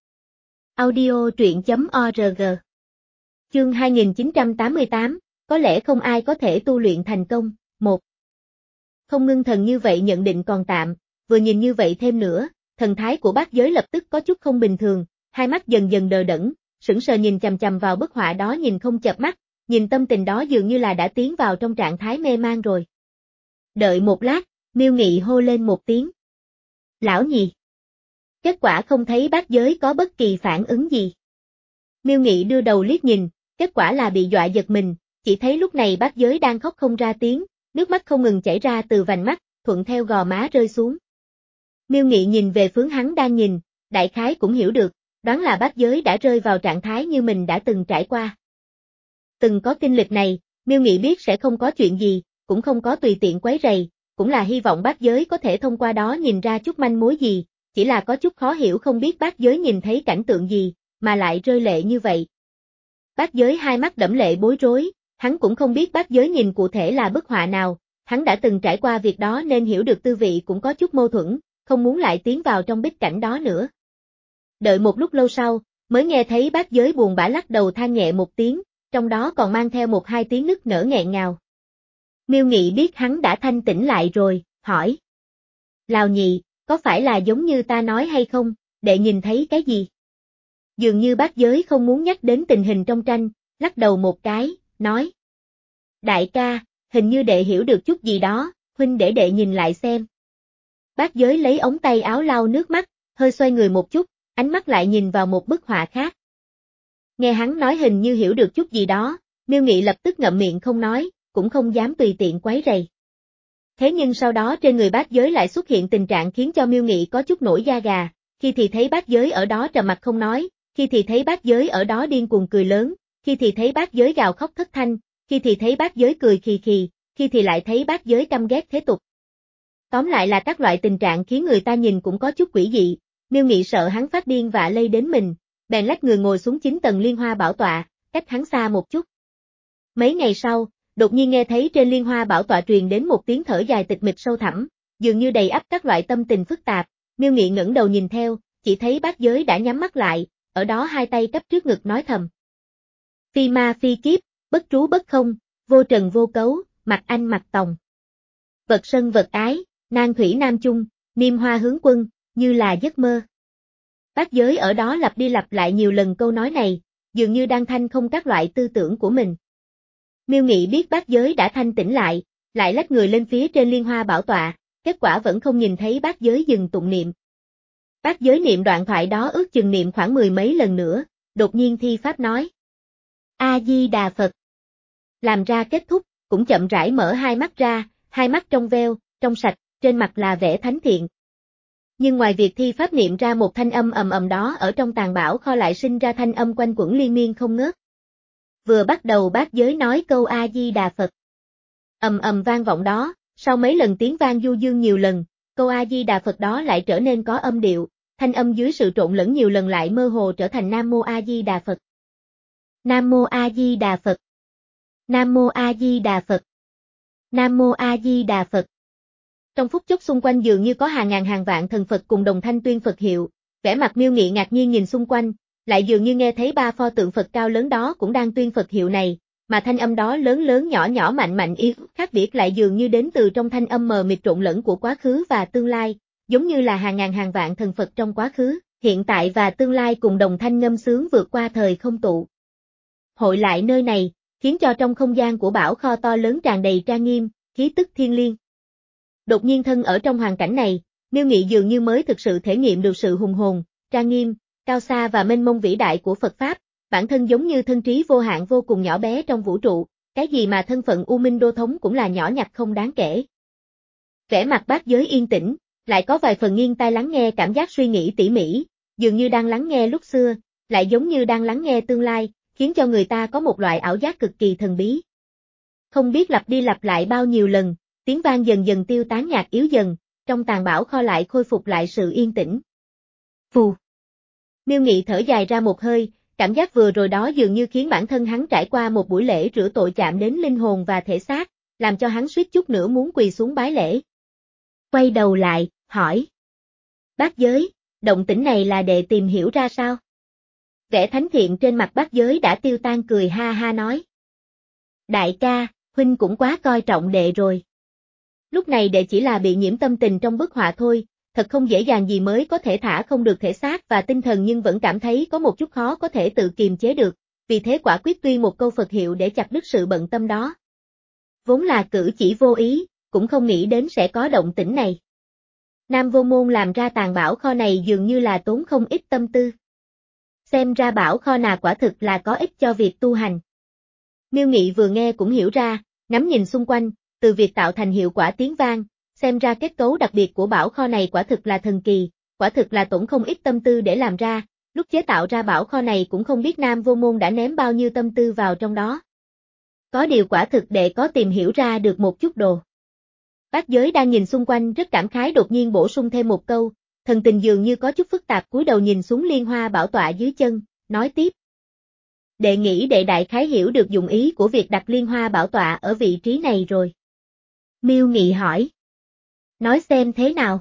Audio truyện.org. Chương hai nghìn chín trăm tám mươi tám, có lẽ không ai có thể tu luyện thành công. Một. Không ngưng thần như vậy nhận định còn tạm, vừa nhìn như vậy thêm nữa, thần thái của bác giới lập tức có chút không bình thường, hai mắt dần dần đờ đẫn, sững sờ nhìn chằm chằm vào bức họa đó nhìn không chợp mắt, nhìn tâm tình đó dường như là đã tiến vào trong trạng thái mê man rồi. Đợi một lát, Miêu Nghị hô lên một tiếng. Lão nhì. Kết quả không thấy bác giới có bất kỳ phản ứng gì. Miêu Nghị đưa đầu liếc nhìn, kết quả là bị dọa giật mình, chỉ thấy lúc này bác giới đang khóc không ra tiếng, nước mắt không ngừng chảy ra từ vành mắt, thuận theo gò má rơi xuống. Miêu Nghị nhìn về hướng hắn đang nhìn, đại khái cũng hiểu được, đoán là bác giới đã rơi vào trạng thái như mình đã từng trải qua. Từng có kinh lịch này, Miêu Nghị biết sẽ không có chuyện gì, cũng không có tùy tiện quấy rầy, cũng là hy vọng bác giới có thể thông qua đó nhìn ra chút manh mối gì, chỉ là có chút khó hiểu không biết bác giới nhìn thấy cảnh tượng gì, mà lại rơi lệ như vậy. Bác giới hai mắt đẫm lệ bối rối, hắn cũng không biết bác giới nhìn cụ thể là bức họa nào, hắn đã từng trải qua việc đó nên hiểu được tư vị cũng có chút mâu thuẫn, không muốn lại tiến vào trong bích cảnh đó nữa. Đợi một lúc lâu sau, mới nghe thấy bác giới buồn bã lắc đầu than nhẹ một tiếng, trong đó còn mang theo một hai tiếng nức nở nghẹn ngào. Miêu Nghị biết hắn đã thanh tỉnh lại rồi, hỏi. Lào nhị, có phải là giống như ta nói hay không, đệ nhìn thấy cái gì? Dường như bác giới không muốn nhắc đến tình hình trong tranh, lắc đầu một cái, nói. Đại ca, hình như đệ hiểu được chút gì đó, huynh để đệ nhìn lại xem. Bác giới lấy ống tay áo lau nước mắt, hơi xoay người một chút, ánh mắt lại nhìn vào một bức họa khác. Nghe hắn nói hình như hiểu được chút gì đó, Miêu Nghị lập tức ngậm miệng không nói, cũng không dám tùy tiện quấy rầy. Thế nhưng sau đó trên người bác giới lại xuất hiện tình trạng khiến cho Miêu Nghị có chút nổi da gà, khi thì thấy bác giới ở đó trầm mặc không nói, khi thì thấy bác giới ở đó điên cuồng cười lớn, khi thì thấy bác giới gào khóc thất thanh, khi thì thấy bác giới cười khì khì, khi thì lại thấy bác giới căm ghét thế tục. Tóm lại là các loại tình trạng khiến người ta nhìn cũng có chút quỷ dị, Miêu Nghị sợ hắn phát điên vạ lây đến mình, bèn lách người ngồi xuống chín tầng liên hoa bảo tọa, cách hắn xa một chút. Mấy ngày sau, đột nhiên nghe thấy trên liên hoa bảo tọa truyền đến một tiếng thở dài tịch mịch sâu thẳm, dường như đầy ắp các loại tâm tình phức tạp, Miêu Nghị ngẩng đầu nhìn theo, chỉ thấy bác giới đã nhắm mắt lại, ở đó hai tay cấp trước ngực nói thầm. Phi ma phi kiếp, bất trú bất không, vô trần vô cấu, mặt anh mặt tòng. Vật sân vật ái, nan thủy nam chung, niêm hoa hướng quân, như là giấc mơ. Bác giới ở đó lặp đi lặp lại nhiều lần câu nói này, dường như đang thanh không các loại tư tưởng của mình. Miêu Nghị biết bác giới đã thanh tỉnh lại, lại lách người lên phía trên liên hoa bảo tọa, kết quả vẫn không nhìn thấy bác giới dừng tụng niệm. Bác giới niệm đoạn thoại đó ước chừng niệm khoảng mười mấy lần nữa, đột nhiên thi pháp nói. A-di-đà Phật. Làm ra kết thúc, cũng chậm rãi mở hai mắt ra, hai mắt trong veo, trong sạch, trên mặt là vẻ thánh thiện. Nhưng ngoài việc thi pháp niệm ra một thanh âm ầm ầm đó ở trong tàng bảo kho lại sinh ra thanh âm quanh quẩn liên miên không ngớt. Vừa bắt đầu bác giới nói câu A-di-đà Phật. Ầm ầm vang vọng đó, sau mấy lần tiếng vang du dương nhiều lần, câu A-di-đà Phật đó lại trở nên có âm điệu, thanh âm dưới sự trộn lẫn nhiều lần lại mơ hồ trở thành Nam Mô A-di-đà Phật. Nam Mô A-di-đà Phật. Nam Mô A-di-đà Phật. Nam Mô A-di-đà Phật. Trong phút chốc xung quanh dường như có hàng ngàn hàng vạn thần Phật cùng đồng thanh tuyên Phật hiệu, vẻ mặt Miêu Nghị ngạc nhiên nhìn xung quanh, lại dường như nghe thấy ba pho tượng Phật cao lớn đó cũng đang tuyên Phật hiệu này, mà thanh âm đó lớn lớn nhỏ nhỏ mạnh mạnh yếu, khác biệt lại dường như đến từ trong thanh âm mờ mịt trộn lẫn của quá khứ và tương lai, giống như là hàng ngàn hàng vạn thần Phật trong quá khứ, hiện tại và tương lai cùng đồng thanh ngâm sướng vượt qua thời không tụ. Hội lại nơi này, khiến cho trong không gian của bảo kho to lớn tràn đầy trang nghiêm, khí tức thiêng liêng. Đột nhiên thân ở trong hoàn cảnh này, Miêu Nghị dường như mới thực sự thể nghiệm được sự hùng hồn, trang nghiêm, cao xa và mênh mông vĩ đại của Phật Pháp, bản thân giống như thân trí vô hạn vô cùng nhỏ bé trong vũ trụ, cái gì mà thân phận U Minh Đô Thống cũng là nhỏ nhặt không đáng kể. Vẻ mặt bát giới yên tĩnh, lại có vài phần nghiêng tai lắng nghe cảm giác suy nghĩ tỉ mỉ, dường như đang lắng nghe lúc xưa, lại giống như đang lắng nghe tương lai, khiến cho người ta có một loại ảo giác cực kỳ thần bí. Không biết lặp đi lặp lại bao nhiêu lần, tiếng vang dần dần tiêu tán nhạt yếu dần, trong tàn bảo kho lại khôi phục lại sự yên tĩnh. Phù. Miêu Nghị thở dài ra một hơi, cảm giác vừa rồi đó dường như khiến bản thân hắn trải qua một buổi lễ rửa tội chạm đến linh hồn và thể xác, làm cho hắn suýt chút nữa muốn quỳ xuống bái lễ. Quay đầu lại, hỏi. Bát giới, động tĩnh này là để tìm hiểu ra sao? Vẻ thánh thiện trên mặt bát giới đã tiêu tan cười ha ha nói. Đại ca, huynh cũng quá coi trọng đệ rồi. Lúc này đệ chỉ là bị nhiễm tâm tình trong bức họa thôi, thật không dễ dàng gì mới có thể thả không được thể xác và tinh thần nhưng vẫn cảm thấy có một chút khó có thể tự kiềm chế được, vì thế quả quyết tuy một câu Phật hiệu để chặt đứt sự bận tâm đó. Vốn là cử chỉ vô ý, cũng không nghĩ đến sẽ có động tĩnh này. Nam Vô Môn làm ra tàn bảo kho này dường như là tốn không ít tâm tư. Xem ra bảo kho nà quả thực là có ích cho việc tu hành. Miêu Nghị vừa nghe cũng hiểu ra, ngắm nhìn xung quanh, từ việc tạo thành hiệu quả tiếng vang, xem ra kết cấu đặc biệt của bảo kho này quả thực là thần kỳ, quả thực là tốn không ít tâm tư để làm ra, lúc chế tạo ra bảo kho này cũng không biết Nam Vô Môn đã ném bao nhiêu tâm tư vào trong đó. Có điều quả thực để có tìm hiểu ra được một chút đồ. Bát giới đang nhìn xung quanh rất cảm khái đột nhiên bổ sung thêm một câu, thần tình dường như có chút phức tạp cúi đầu nhìn xuống liên hoa bảo tọa dưới chân, nói tiếp. Đệ nghĩ đệ đại khái hiểu được dụng ý của việc đặt liên hoa bảo tọa ở vị trí này rồi. Miêu Nghị hỏi. Nói xem thế nào.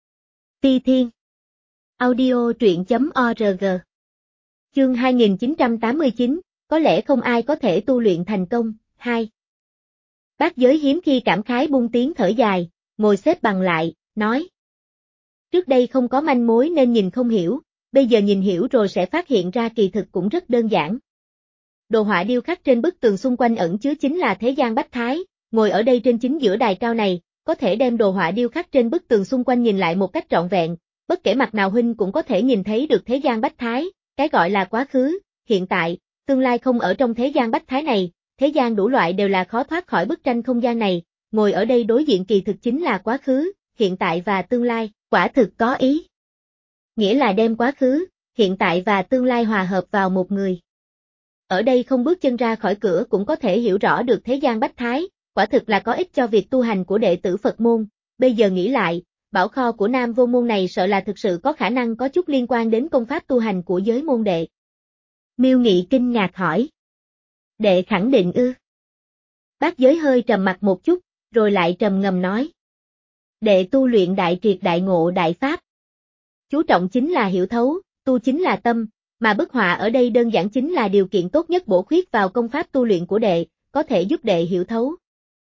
Phi Thiên. Audio truyện chấm org. Chương hai nghìn chín trăm tám mươi chín, có lẽ không ai có thể tu luyện thành công, hai. Bát giới hiếm khi cảm khái buông tiếng thở dài, ngồi xếp bằng lại, nói. Trước đây không có manh mối nên nhìn không hiểu, bây giờ nhìn hiểu rồi sẽ phát hiện ra kỳ thực cũng rất đơn giản. Đồ họa điêu khắc trên bức tường xung quanh ẩn chứa chính là thế gian bách thái, ngồi ở đây trên chính giữa đài cao này, có thể đem đồ họa điêu khắc trên bức tường xung quanh nhìn lại một cách trọn vẹn, bất kể mặt nào huynh cũng có thể nhìn thấy được thế gian bách thái, cái gọi là quá khứ, hiện tại, tương lai không ở trong thế gian bách thái này, thế gian đủ loại đều là khó thoát khỏi bức tranh không gian này, ngồi ở đây đối diện kỳ thực chính là quá khứ, hiện tại và tương lai, quả thực có ý. Nghĩa là đem quá khứ, hiện tại và tương lai hòa hợp vào một người. Ở đây không bước chân ra khỏi cửa cũng có thể hiểu rõ được thế gian bách thái, quả thực là có ích cho việc tu hành của đệ tử Phật môn, bây giờ nghĩ lại, bảo kho của Nam Vô Môn này sợ là thực sự có khả năng có chút liên quan đến công pháp tu hành của giới môn đệ. Miêu Nghị kinh ngạc hỏi. Đệ khẳng định ư? Bát giới hơi trầm mặt một chút, rồi lại trầm ngầm nói. Đệ tu luyện đại triệt đại ngộ đại pháp. Chú trọng chính là hiểu thấu, tu chính là tâm, mà bức họa ở đây đơn giản chính là điều kiện tốt nhất bổ khuyết vào công pháp tu luyện của đệ, có thể giúp đệ hiểu thấu.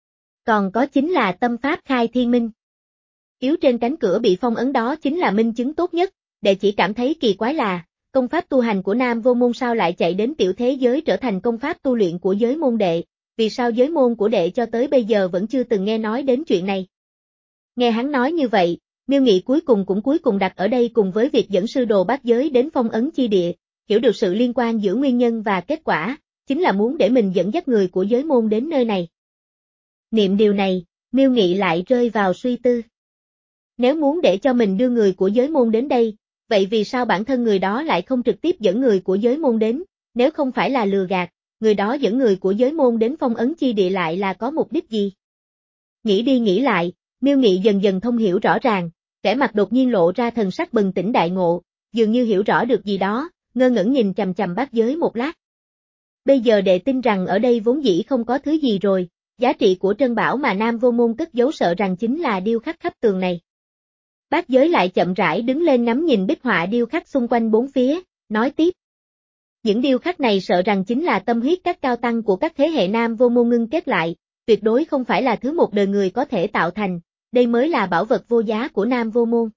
Còn có chính là tâm pháp khai thiên minh. Yếu trên cánh cửa bị phong ấn đó chính là minh chứng tốt nhất, đệ chỉ cảm thấy kỳ quái là, công pháp tu hành của Nam Vô Môn sao lại chạy đến tiểu thế giới trở thành công pháp tu luyện của giới môn đệ, vì sao giới môn của đệ cho tới bây giờ vẫn chưa từng nghe nói đến chuyện này. Nghe hắn nói như vậy, Miêu Nghị cuối cùng cũng cuối cùng đặt ở đây cùng với việc dẫn sư đồ bát giới đến phong ấn chi địa, hiểu được sự liên quan giữa nguyên nhân và kết quả, chính là muốn để mình dẫn dắt người của giới môn đến nơi này. Niệm điều này, Miêu Nghị lại rơi vào suy tư. Nếu muốn để cho mình đưa người của giới môn đến đây, vậy vì sao bản thân người đó lại không trực tiếp dẫn người của giới môn đến, nếu không phải là lừa gạt, người đó dẫn người của giới môn đến phong ấn chi địa lại là có mục đích gì? Nghĩ đi nghĩ lại, Miêu Nghị dần dần thông hiểu rõ ràng, vẻ mặt đột nhiên lộ ra thần sắc bừng tỉnh đại ngộ, dường như hiểu rõ được gì đó, ngơ ngẩn nhìn chằm chằm bát giới một lát. Bây giờ đệ tin rằng ở đây vốn dĩ không có thứ gì rồi, giá trị của trân bảo mà Nam Vô Môn cất giấu sợ rằng chính là điêu khắc khắp tường này. Bát giới lại chậm rãi đứng lên ngắm nhìn bích họa điêu khắc xung quanh bốn phía, nói tiếp. Những điêu khắc này sợ rằng chính là tâm huyết các cao tăng của các thế hệ Nam Vô Môn ngưng kết lại, tuyệt đối không phải là thứ một đời người có thể tạo thành, đây mới là bảo vật vô giá của Nam Vô Môn.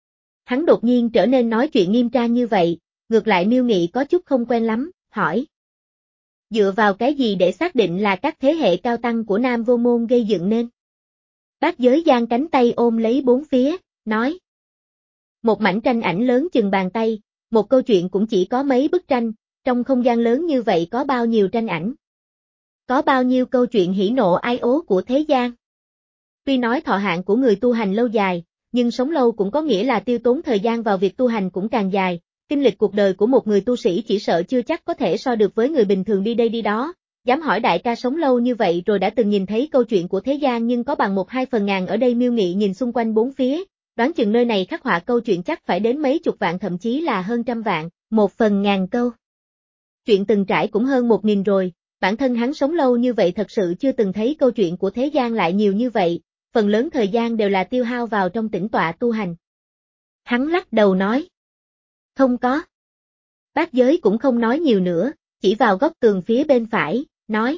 Hắn đột nhiên trở nên nói chuyện nghiêm trang như vậy, ngược lại Miêu Nghị có chút không quen lắm, hỏi. Dựa vào cái gì để xác định là các thế hệ cao tăng của Nam Vô Môn gây dựng nên? Bát Giới giang cánh tay ôm lấy bốn phía, nói. Một mảnh tranh ảnh lớn chừng bàn tay, một câu chuyện cũng chỉ có mấy bức tranh, trong không gian lớn như vậy có bao nhiêu tranh ảnh? Có bao nhiêu câu chuyện hỉ nộ ái ố của thế gian? Tuy nói thọ hạn của người tu hành lâu dài, nhưng sống lâu cũng có nghĩa là tiêu tốn thời gian vào việc tu hành cũng càng dài, kinh lịch cuộc đời của một người tu sĩ chỉ sợ chưa chắc có thể so được với người bình thường đi đây đi đó. Dám hỏi đại ca sống lâu như vậy rồi đã từng nhìn thấy câu chuyện của thế gian nhưng có bằng một hai phần ngàn ở đây. Miêu Nghị nhìn xung quanh bốn phía, đoán chừng nơi này khắc họa câu chuyện chắc phải đến mấy chục vạn thậm chí là hơn trăm vạn, một phần ngàn câu. Chuyện từng trải cũng hơn một nghìn rồi, bản thân hắn sống lâu như vậy thật sự chưa từng thấy câu chuyện của thế gian lại nhiều như vậy, phần lớn thời gian đều là tiêu hao vào trong tĩnh tọa tu hành. Hắn lắc đầu nói. Không có. Bát Giới cũng không nói nhiều nữa, chỉ vào góc tường phía bên phải, nói.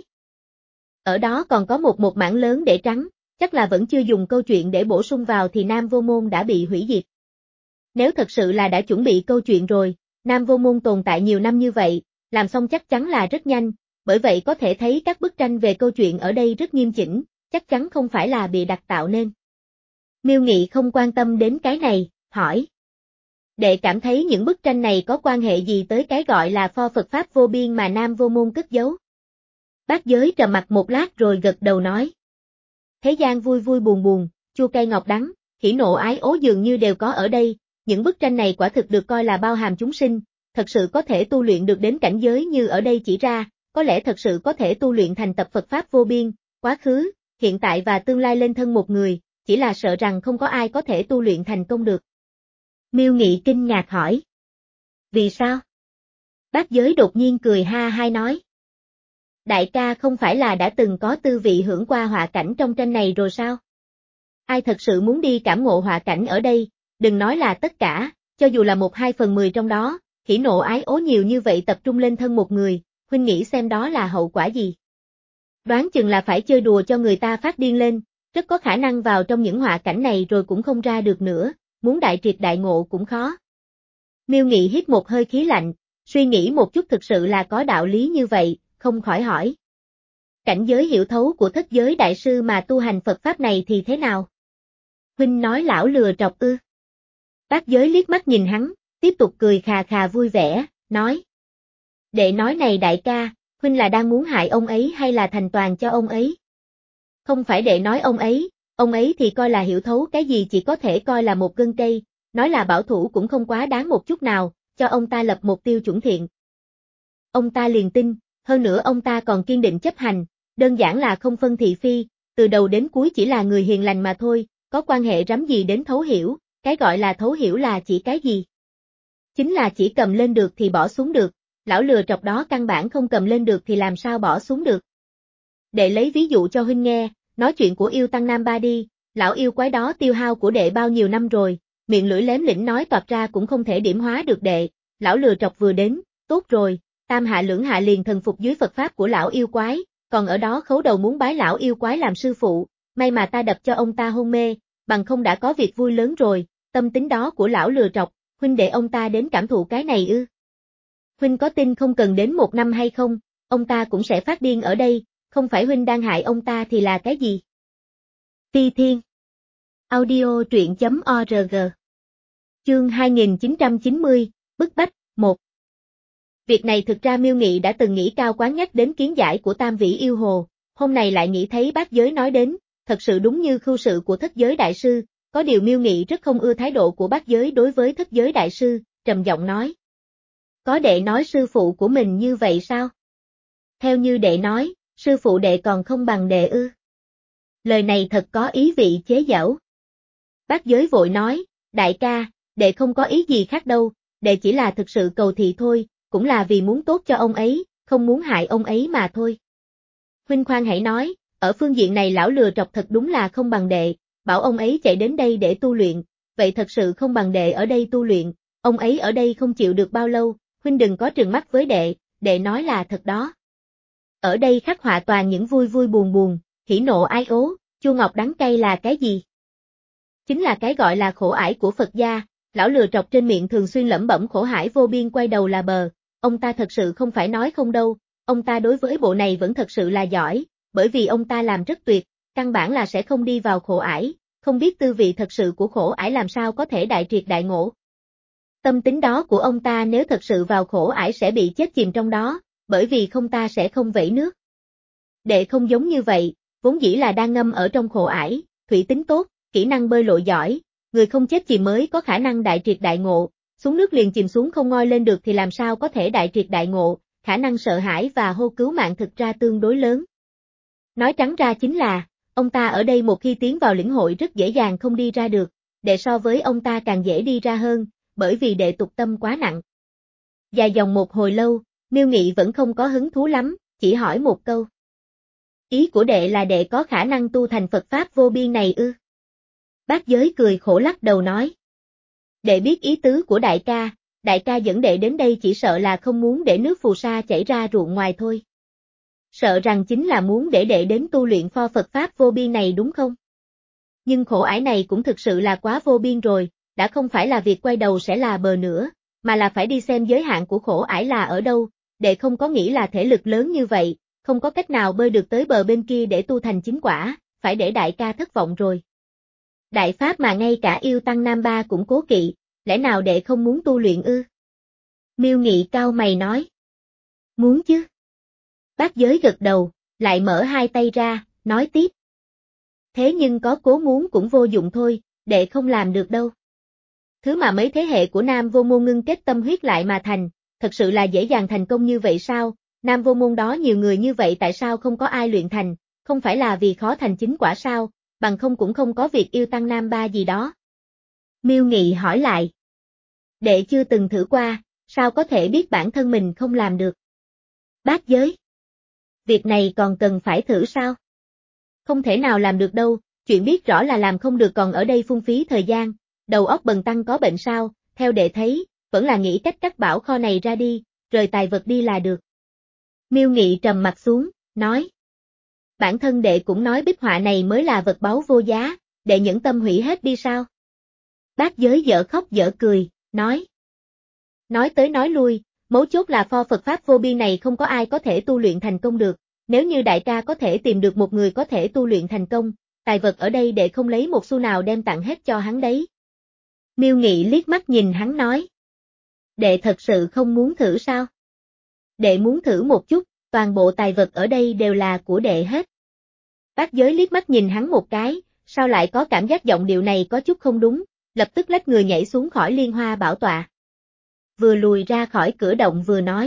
Ở đó còn có một một mảng lớn để trắng, chắc là vẫn chưa dùng câu chuyện để bổ sung vào thì Nam Vô Môn đã bị hủy diệt. Nếu thật sự là đã chuẩn bị câu chuyện rồi, Nam Vô Môn tồn tại nhiều năm như vậy, làm xong chắc chắn là rất nhanh, bởi vậy có thể thấy các bức tranh về câu chuyện ở đây rất nghiêm chỉnh, chắc chắn không phải là bị đặt tạo nên. Miêu Nghị không quan tâm đến cái này, hỏi. Đệ cảm thấy những bức tranh này có quan hệ gì tới cái gọi là pho Phật Pháp vô biên mà Nam Vô Môn cất giấu? Bát Giới trầm mặt một lát rồi gật đầu nói. Thế gian vui vui buồn buồn, chua cay ngọt đắng, hỉ nộ ái ố dường như đều có ở đây, những bức tranh này quả thực được coi là bao hàm chúng sinh, thật sự có thể tu luyện được đến cảnh giới như ở đây chỉ ra, có lẽ thật sự có thể tu luyện thành tập Phật Pháp vô biên, quá khứ, hiện tại và tương lai lên thân một người, chỉ là sợ rằng không có ai có thể tu luyện thành công được. Miêu Nghị kinh ngạc hỏi. Vì sao? Bát Giới đột nhiên cười ha hai nói. Đại ca không phải là đã từng có tư vị hưởng qua họa cảnh trong tranh này rồi sao? Ai thật sự muốn đi cảm ngộ họa cảnh ở đây, đừng nói là tất cả, cho dù là một hai phần mười trong đó, hỉ nộ ái ố nhiều như vậy tập trung lên thân một người, huynh nghĩ xem đó là hậu quả gì? Đoán chừng là phải chơi đùa cho người ta phát điên lên, rất có khả năng vào trong những họa cảnh này rồi cũng không ra được nữa, muốn đại triệt đại ngộ cũng khó. Miêu Nghị hít một hơi khí lạnh, suy nghĩ một chút thực sự là có đạo lý như vậy, không khỏi hỏi. Cảnh giới hiểu thấu của thất giới đại sư mà tu hành Phật Pháp này thì thế nào? Huynh nói lão lừa trọc ư? Bát Giới liếc mắt nhìn hắn, tiếp tục cười khà khà vui vẻ, nói. Đệ nói này đại ca, huynh là đang muốn hại ông ấy hay là thành toàn cho ông ấy? Không phải đệ nói ông ấy, ông ấy thì coi là hiểu thấu cái gì chỉ có thể coi là một gân cây, nói là bảo thủ cũng không quá đáng một chút nào, cho ông ta lập mục tiêu chuẩn thiện. Ông ta liền tin, hơn nữa ông ta còn kiên định chấp hành, đơn giản là không phân thị phi, từ đầu đến cuối chỉ là người hiền lành mà thôi, có quan hệ rắm gì đến thấu hiểu, cái gọi là thấu hiểu là chỉ cái gì? Chính là chỉ cầm lên được thì bỏ xuống được, lão lừa trọc đó căn bản không cầm lên được thì làm sao bỏ xuống được. Đệ lấy ví dụ cho huynh nghe, nói chuyện của yêu tăng Nam Ba đi, lão yêu quái đó tiêu hao của đệ bao nhiêu năm rồi, miệng lưỡi lém lĩnh nói toạc ra cũng không thể điểm hóa được đệ, lão lừa trọc vừa đến, tốt rồi, tam hạ lưỡng hạ liền thần phục dưới Phật Pháp của lão yêu quái, còn ở đó khấu đầu muốn bái lão yêu quái làm sư phụ, may mà ta đập cho ông ta hôn mê, bằng không đã có việc vui lớn rồi, tâm tính đó của lão lừa trọc, huynh để ông ta đến cảm thụ cái này ư? Huynh có tin không cần đến một năm hay không, ông ta cũng sẽ phát điên ở đây, không phải huynh đang hại ông ta thì là cái gì? Ti Thiên Audio truyện chấm org Chương hai nghìn chín trăm chín mươi, bức bách, một Việc này thực ra Miêu Nghị đã từng nghĩ cao quán nhắc đến kiến giải của Tam Vĩ Yêu Hồ, hôm nay lại nghĩ thấy Bát Giới nói đến, thật sự đúng như khưu sự của thất giới đại sư, có điều Miêu Nghị rất không ưa thái độ của Bát Giới đối với thất giới đại sư, trầm giọng nói. Có đệ nói sư phụ của mình như vậy sao? Theo như đệ nói, sư phụ đệ còn không bằng đệ ư? Lời này thật có ý vị chế giễu. Bát Giới vội nói, đại ca, đệ không có ý gì khác đâu, đệ chỉ là thực sự cầu thị thôi, cũng là vì muốn tốt cho ông ấy, không muốn hại ông ấy mà thôi. Huynh khoan hãy nói, ở phương diện này lão lừa trọc thật đúng là không bằng đệ, bảo ông ấy chạy đến đây để tu luyện, vậy thật sự không bằng đệ ở đây tu luyện, ông ấy ở đây không chịu được bao lâu, huynh đừng có trừng mắt với đệ, đệ nói là thật đó. Ở đây khắc họa toàn những vui vui buồn buồn, hỉ nộ ái ố, chua ngọt đắng cay là cái gì? Chính là cái gọi là khổ ải của Phật gia, lão lừa trọc trên miệng thường xuyên lẩm bẩm khổ hải vô biên quay đầu là bờ, ông ta thật sự không phải nói không đâu, ông ta đối với bộ này vẫn thật sự là giỏi, bởi vì ông ta làm rất tuyệt, căn bản là sẽ không đi vào khổ ải, không biết tư vị thật sự của khổ ải làm sao có thể đại triệt đại ngộ. Tâm tính đó của ông ta nếu thật sự vào khổ ải sẽ bị chết chìm trong đó, bởi vì không ta sẽ không vẩy nước. Đệ không giống như vậy, vốn dĩ là đang ngâm ở trong khổ ải, thủy tính tốt, kỹ năng bơi lội giỏi, người không chết chìm mới có khả năng đại triệt đại ngộ, xuống nước liền chìm xuống không ngoi lên được thì làm sao có thể đại triệt đại ngộ, khả năng sợ hãi và hô cứu mạng thực ra tương đối lớn. Nói trắng ra chính là, ông ta ở đây một khi tiến vào lĩnh hội rất dễ dàng không đi ra được, đệ so với ông ta càng dễ đi ra hơn, bởi vì đệ tục tâm quá nặng. Dài dòng một hồi lâu, Miêu Nghị vẫn không có hứng thú lắm, chỉ hỏi một câu. Ý của đệ là đệ có khả năng tu thành Phật Pháp vô biên này ư? Bát Giới cười khổ lắc đầu nói. Đệ biết ý tứ của đại ca, đại ca dẫn đệ đến đây chỉ sợ là không muốn để nước phù sa chảy ra ruộng ngoài thôi. Sợ rằng chính là muốn để đệ đến tu luyện pho Phật Pháp vô biên này đúng không? Nhưng khổ ải này cũng thực sự là quá vô biên rồi, đã không phải là việc quay đầu sẽ là bờ nữa, mà là phải đi xem giới hạn của khổ ải là ở đâu, đệ không có nghĩ là thể lực lớn như vậy, không có cách nào bơi được tới bờ bên kia để tu thành chính quả, phải để đại ca thất vọng rồi. Đại Pháp mà ngay cả yêu tăng Nam Ba cũng cố kỵ, lẽ nào đệ không muốn tu luyện ư? Miêu Nghị cau mày nói. Muốn chứ. Bát Giới gật đầu, lại mở hai tay ra, nói tiếp. Thế nhưng có cố muốn cũng vô dụng thôi, đệ không làm được đâu. Thứ mà mấy thế hệ của Nam Vô Môn ngưng kết tâm huyết lại mà thành, thật sự là dễ dàng thành công như vậy sao? Nam Vô Môn đó nhiều người như vậy tại sao không có ai luyện thành, không phải là vì khó thành chính quả sao, bằng không cũng không có việc yêu tăng Nam Ba gì đó. Miêu Nghị hỏi lại. Đệ chưa từng thử qua, sao có thể biết bản thân mình không làm được? Bát Giới. Việc này còn cần phải thử sao? Không thể nào làm được đâu, chuyện biết rõ là làm không được còn ở đây phung phí thời gian, đầu óc bần tăng có bệnh sao, theo đệ thấy, vẫn là nghĩ cách cắt bảo kho này ra đi, rời tài vật đi là được. Miêu Nghị trầm mặt xuống, nói. Bản thân đệ cũng nói bích họa này mới là vật báu vô giá, đệ nhẫn tâm hủy hết đi sao? Bát Giới dở khóc dở cười, nói. Nói tới nói lui, mấu chốt là pho Phật Pháp vô biên này không có ai có thể tu luyện thành công được, nếu như đại ca có thể tìm được một người có thể tu luyện thành công, tài vật ở đây đệ không lấy một xu nào đem tặng hết cho hắn đấy. Miêu Nghị liếc mắt nhìn hắn nói. Đệ thật sự không muốn thử sao? Đệ muốn thử một chút, toàn bộ tài vật ở đây đều là của đệ hết. Bát Giới liếc mắt nhìn hắn một cái, sao lại có cảm giác giọng điệu này có chút không đúng, lập tức lách người nhảy xuống khỏi liên hoa bảo tọa. Vừa lùi ra khỏi cửa động vừa nói.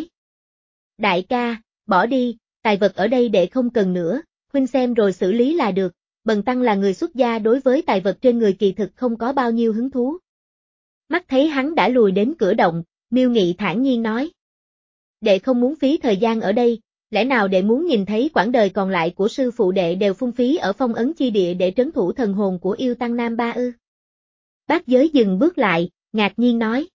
Đại ca, bỏ đi, tài vật ở đây đệ không cần nữa, huynh xem rồi xử lý là được, bần tăng là người xuất gia đối với tài vật trên người kỳ thực không có bao nhiêu hứng thú. Mắt thấy hắn đã lùi đến cửa động, Miêu Nghị thản nhiên nói. Đệ không muốn phí thời gian ở đây, lẽ nào đệ muốn nhìn thấy quãng đời còn lại của sư phụ đệ đều phung phí ở phong ấn chi địa để trấn thủ thần hồn của yêu tăng Nam Ba ư? Bát Giới dừng bước lại, ngạc nhiên nói.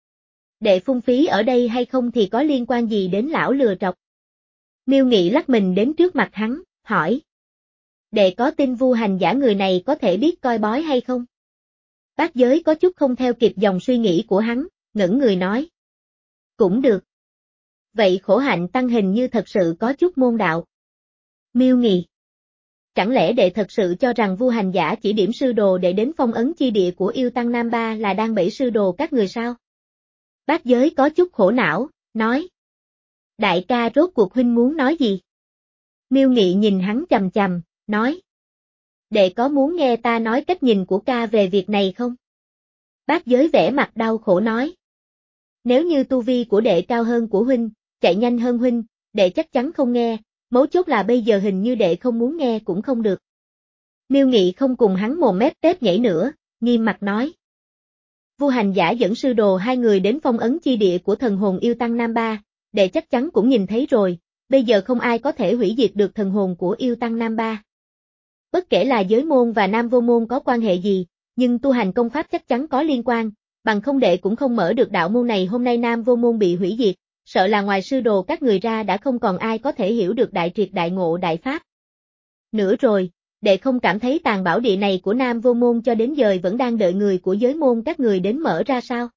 Đệ phung phí ở đây hay không thì có liên quan gì đến lão lừa trọc? Miêu Nghị lắc mình đến trước mặt hắn, hỏi. Đệ có tin Vu Hành Giả người này có thể biết coi bói hay không? Bát Giới có chút không theo kịp dòng suy nghĩ của hắn, ngẩng người nói. Cũng được. Vậy khổ hạnh tăng hình như thật sự có chút môn đạo. Miêu Nghị. Chẳng lẽ đệ thật sự cho rằng Vu Hành Giả chỉ điểm sư đồ để đến phong ấn chi địa của yêu tăng Nam Ba là đang bẫy sư đồ các người sao? Bát Giới có chút khổ não, nói. Đại ca rốt cuộc huynh muốn nói gì? Miêu Nghị nhìn hắn chằm chằm, nói. Đệ có muốn nghe ta nói cách nhìn của ca về việc này không? Bát Giới vẻ mặt đau khổ nói. Nếu như tu vi của đệ cao hơn của huynh, chạy nhanh hơn huynh, đệ chắc chắn không nghe, mấu chốt là bây giờ hình như đệ không muốn nghe cũng không được. Miêu Nghị không cùng hắn mồm mép tép nhảy nữa, nghiêm mặt nói. Vu Hành Giả dẫn sư đồ hai người đến phong ấn chi địa của thần hồn yêu tăng Nam Ba, đệ chắc chắn cũng nhìn thấy rồi, bây giờ không ai có thể hủy diệt được thần hồn của yêu tăng Nam Ba. Bất kể là giới môn và Nam Vô Môn có quan hệ gì, nhưng tu hành công pháp chắc chắn có liên quan, bằng không đệ cũng không mở được đạo môn này. Hôm nay Nam Vô Môn bị hủy diệt, sợ là ngoài sư đồ các người ra đã không còn ai có thể hiểu được đại triệt đại ngộ đại pháp. Nữa rồi, đệ không cảm thấy tàng bảo địa này của Nam Vô Môn cho đến giờ vẫn đang đợi người của giới môn các người đến mở ra sao?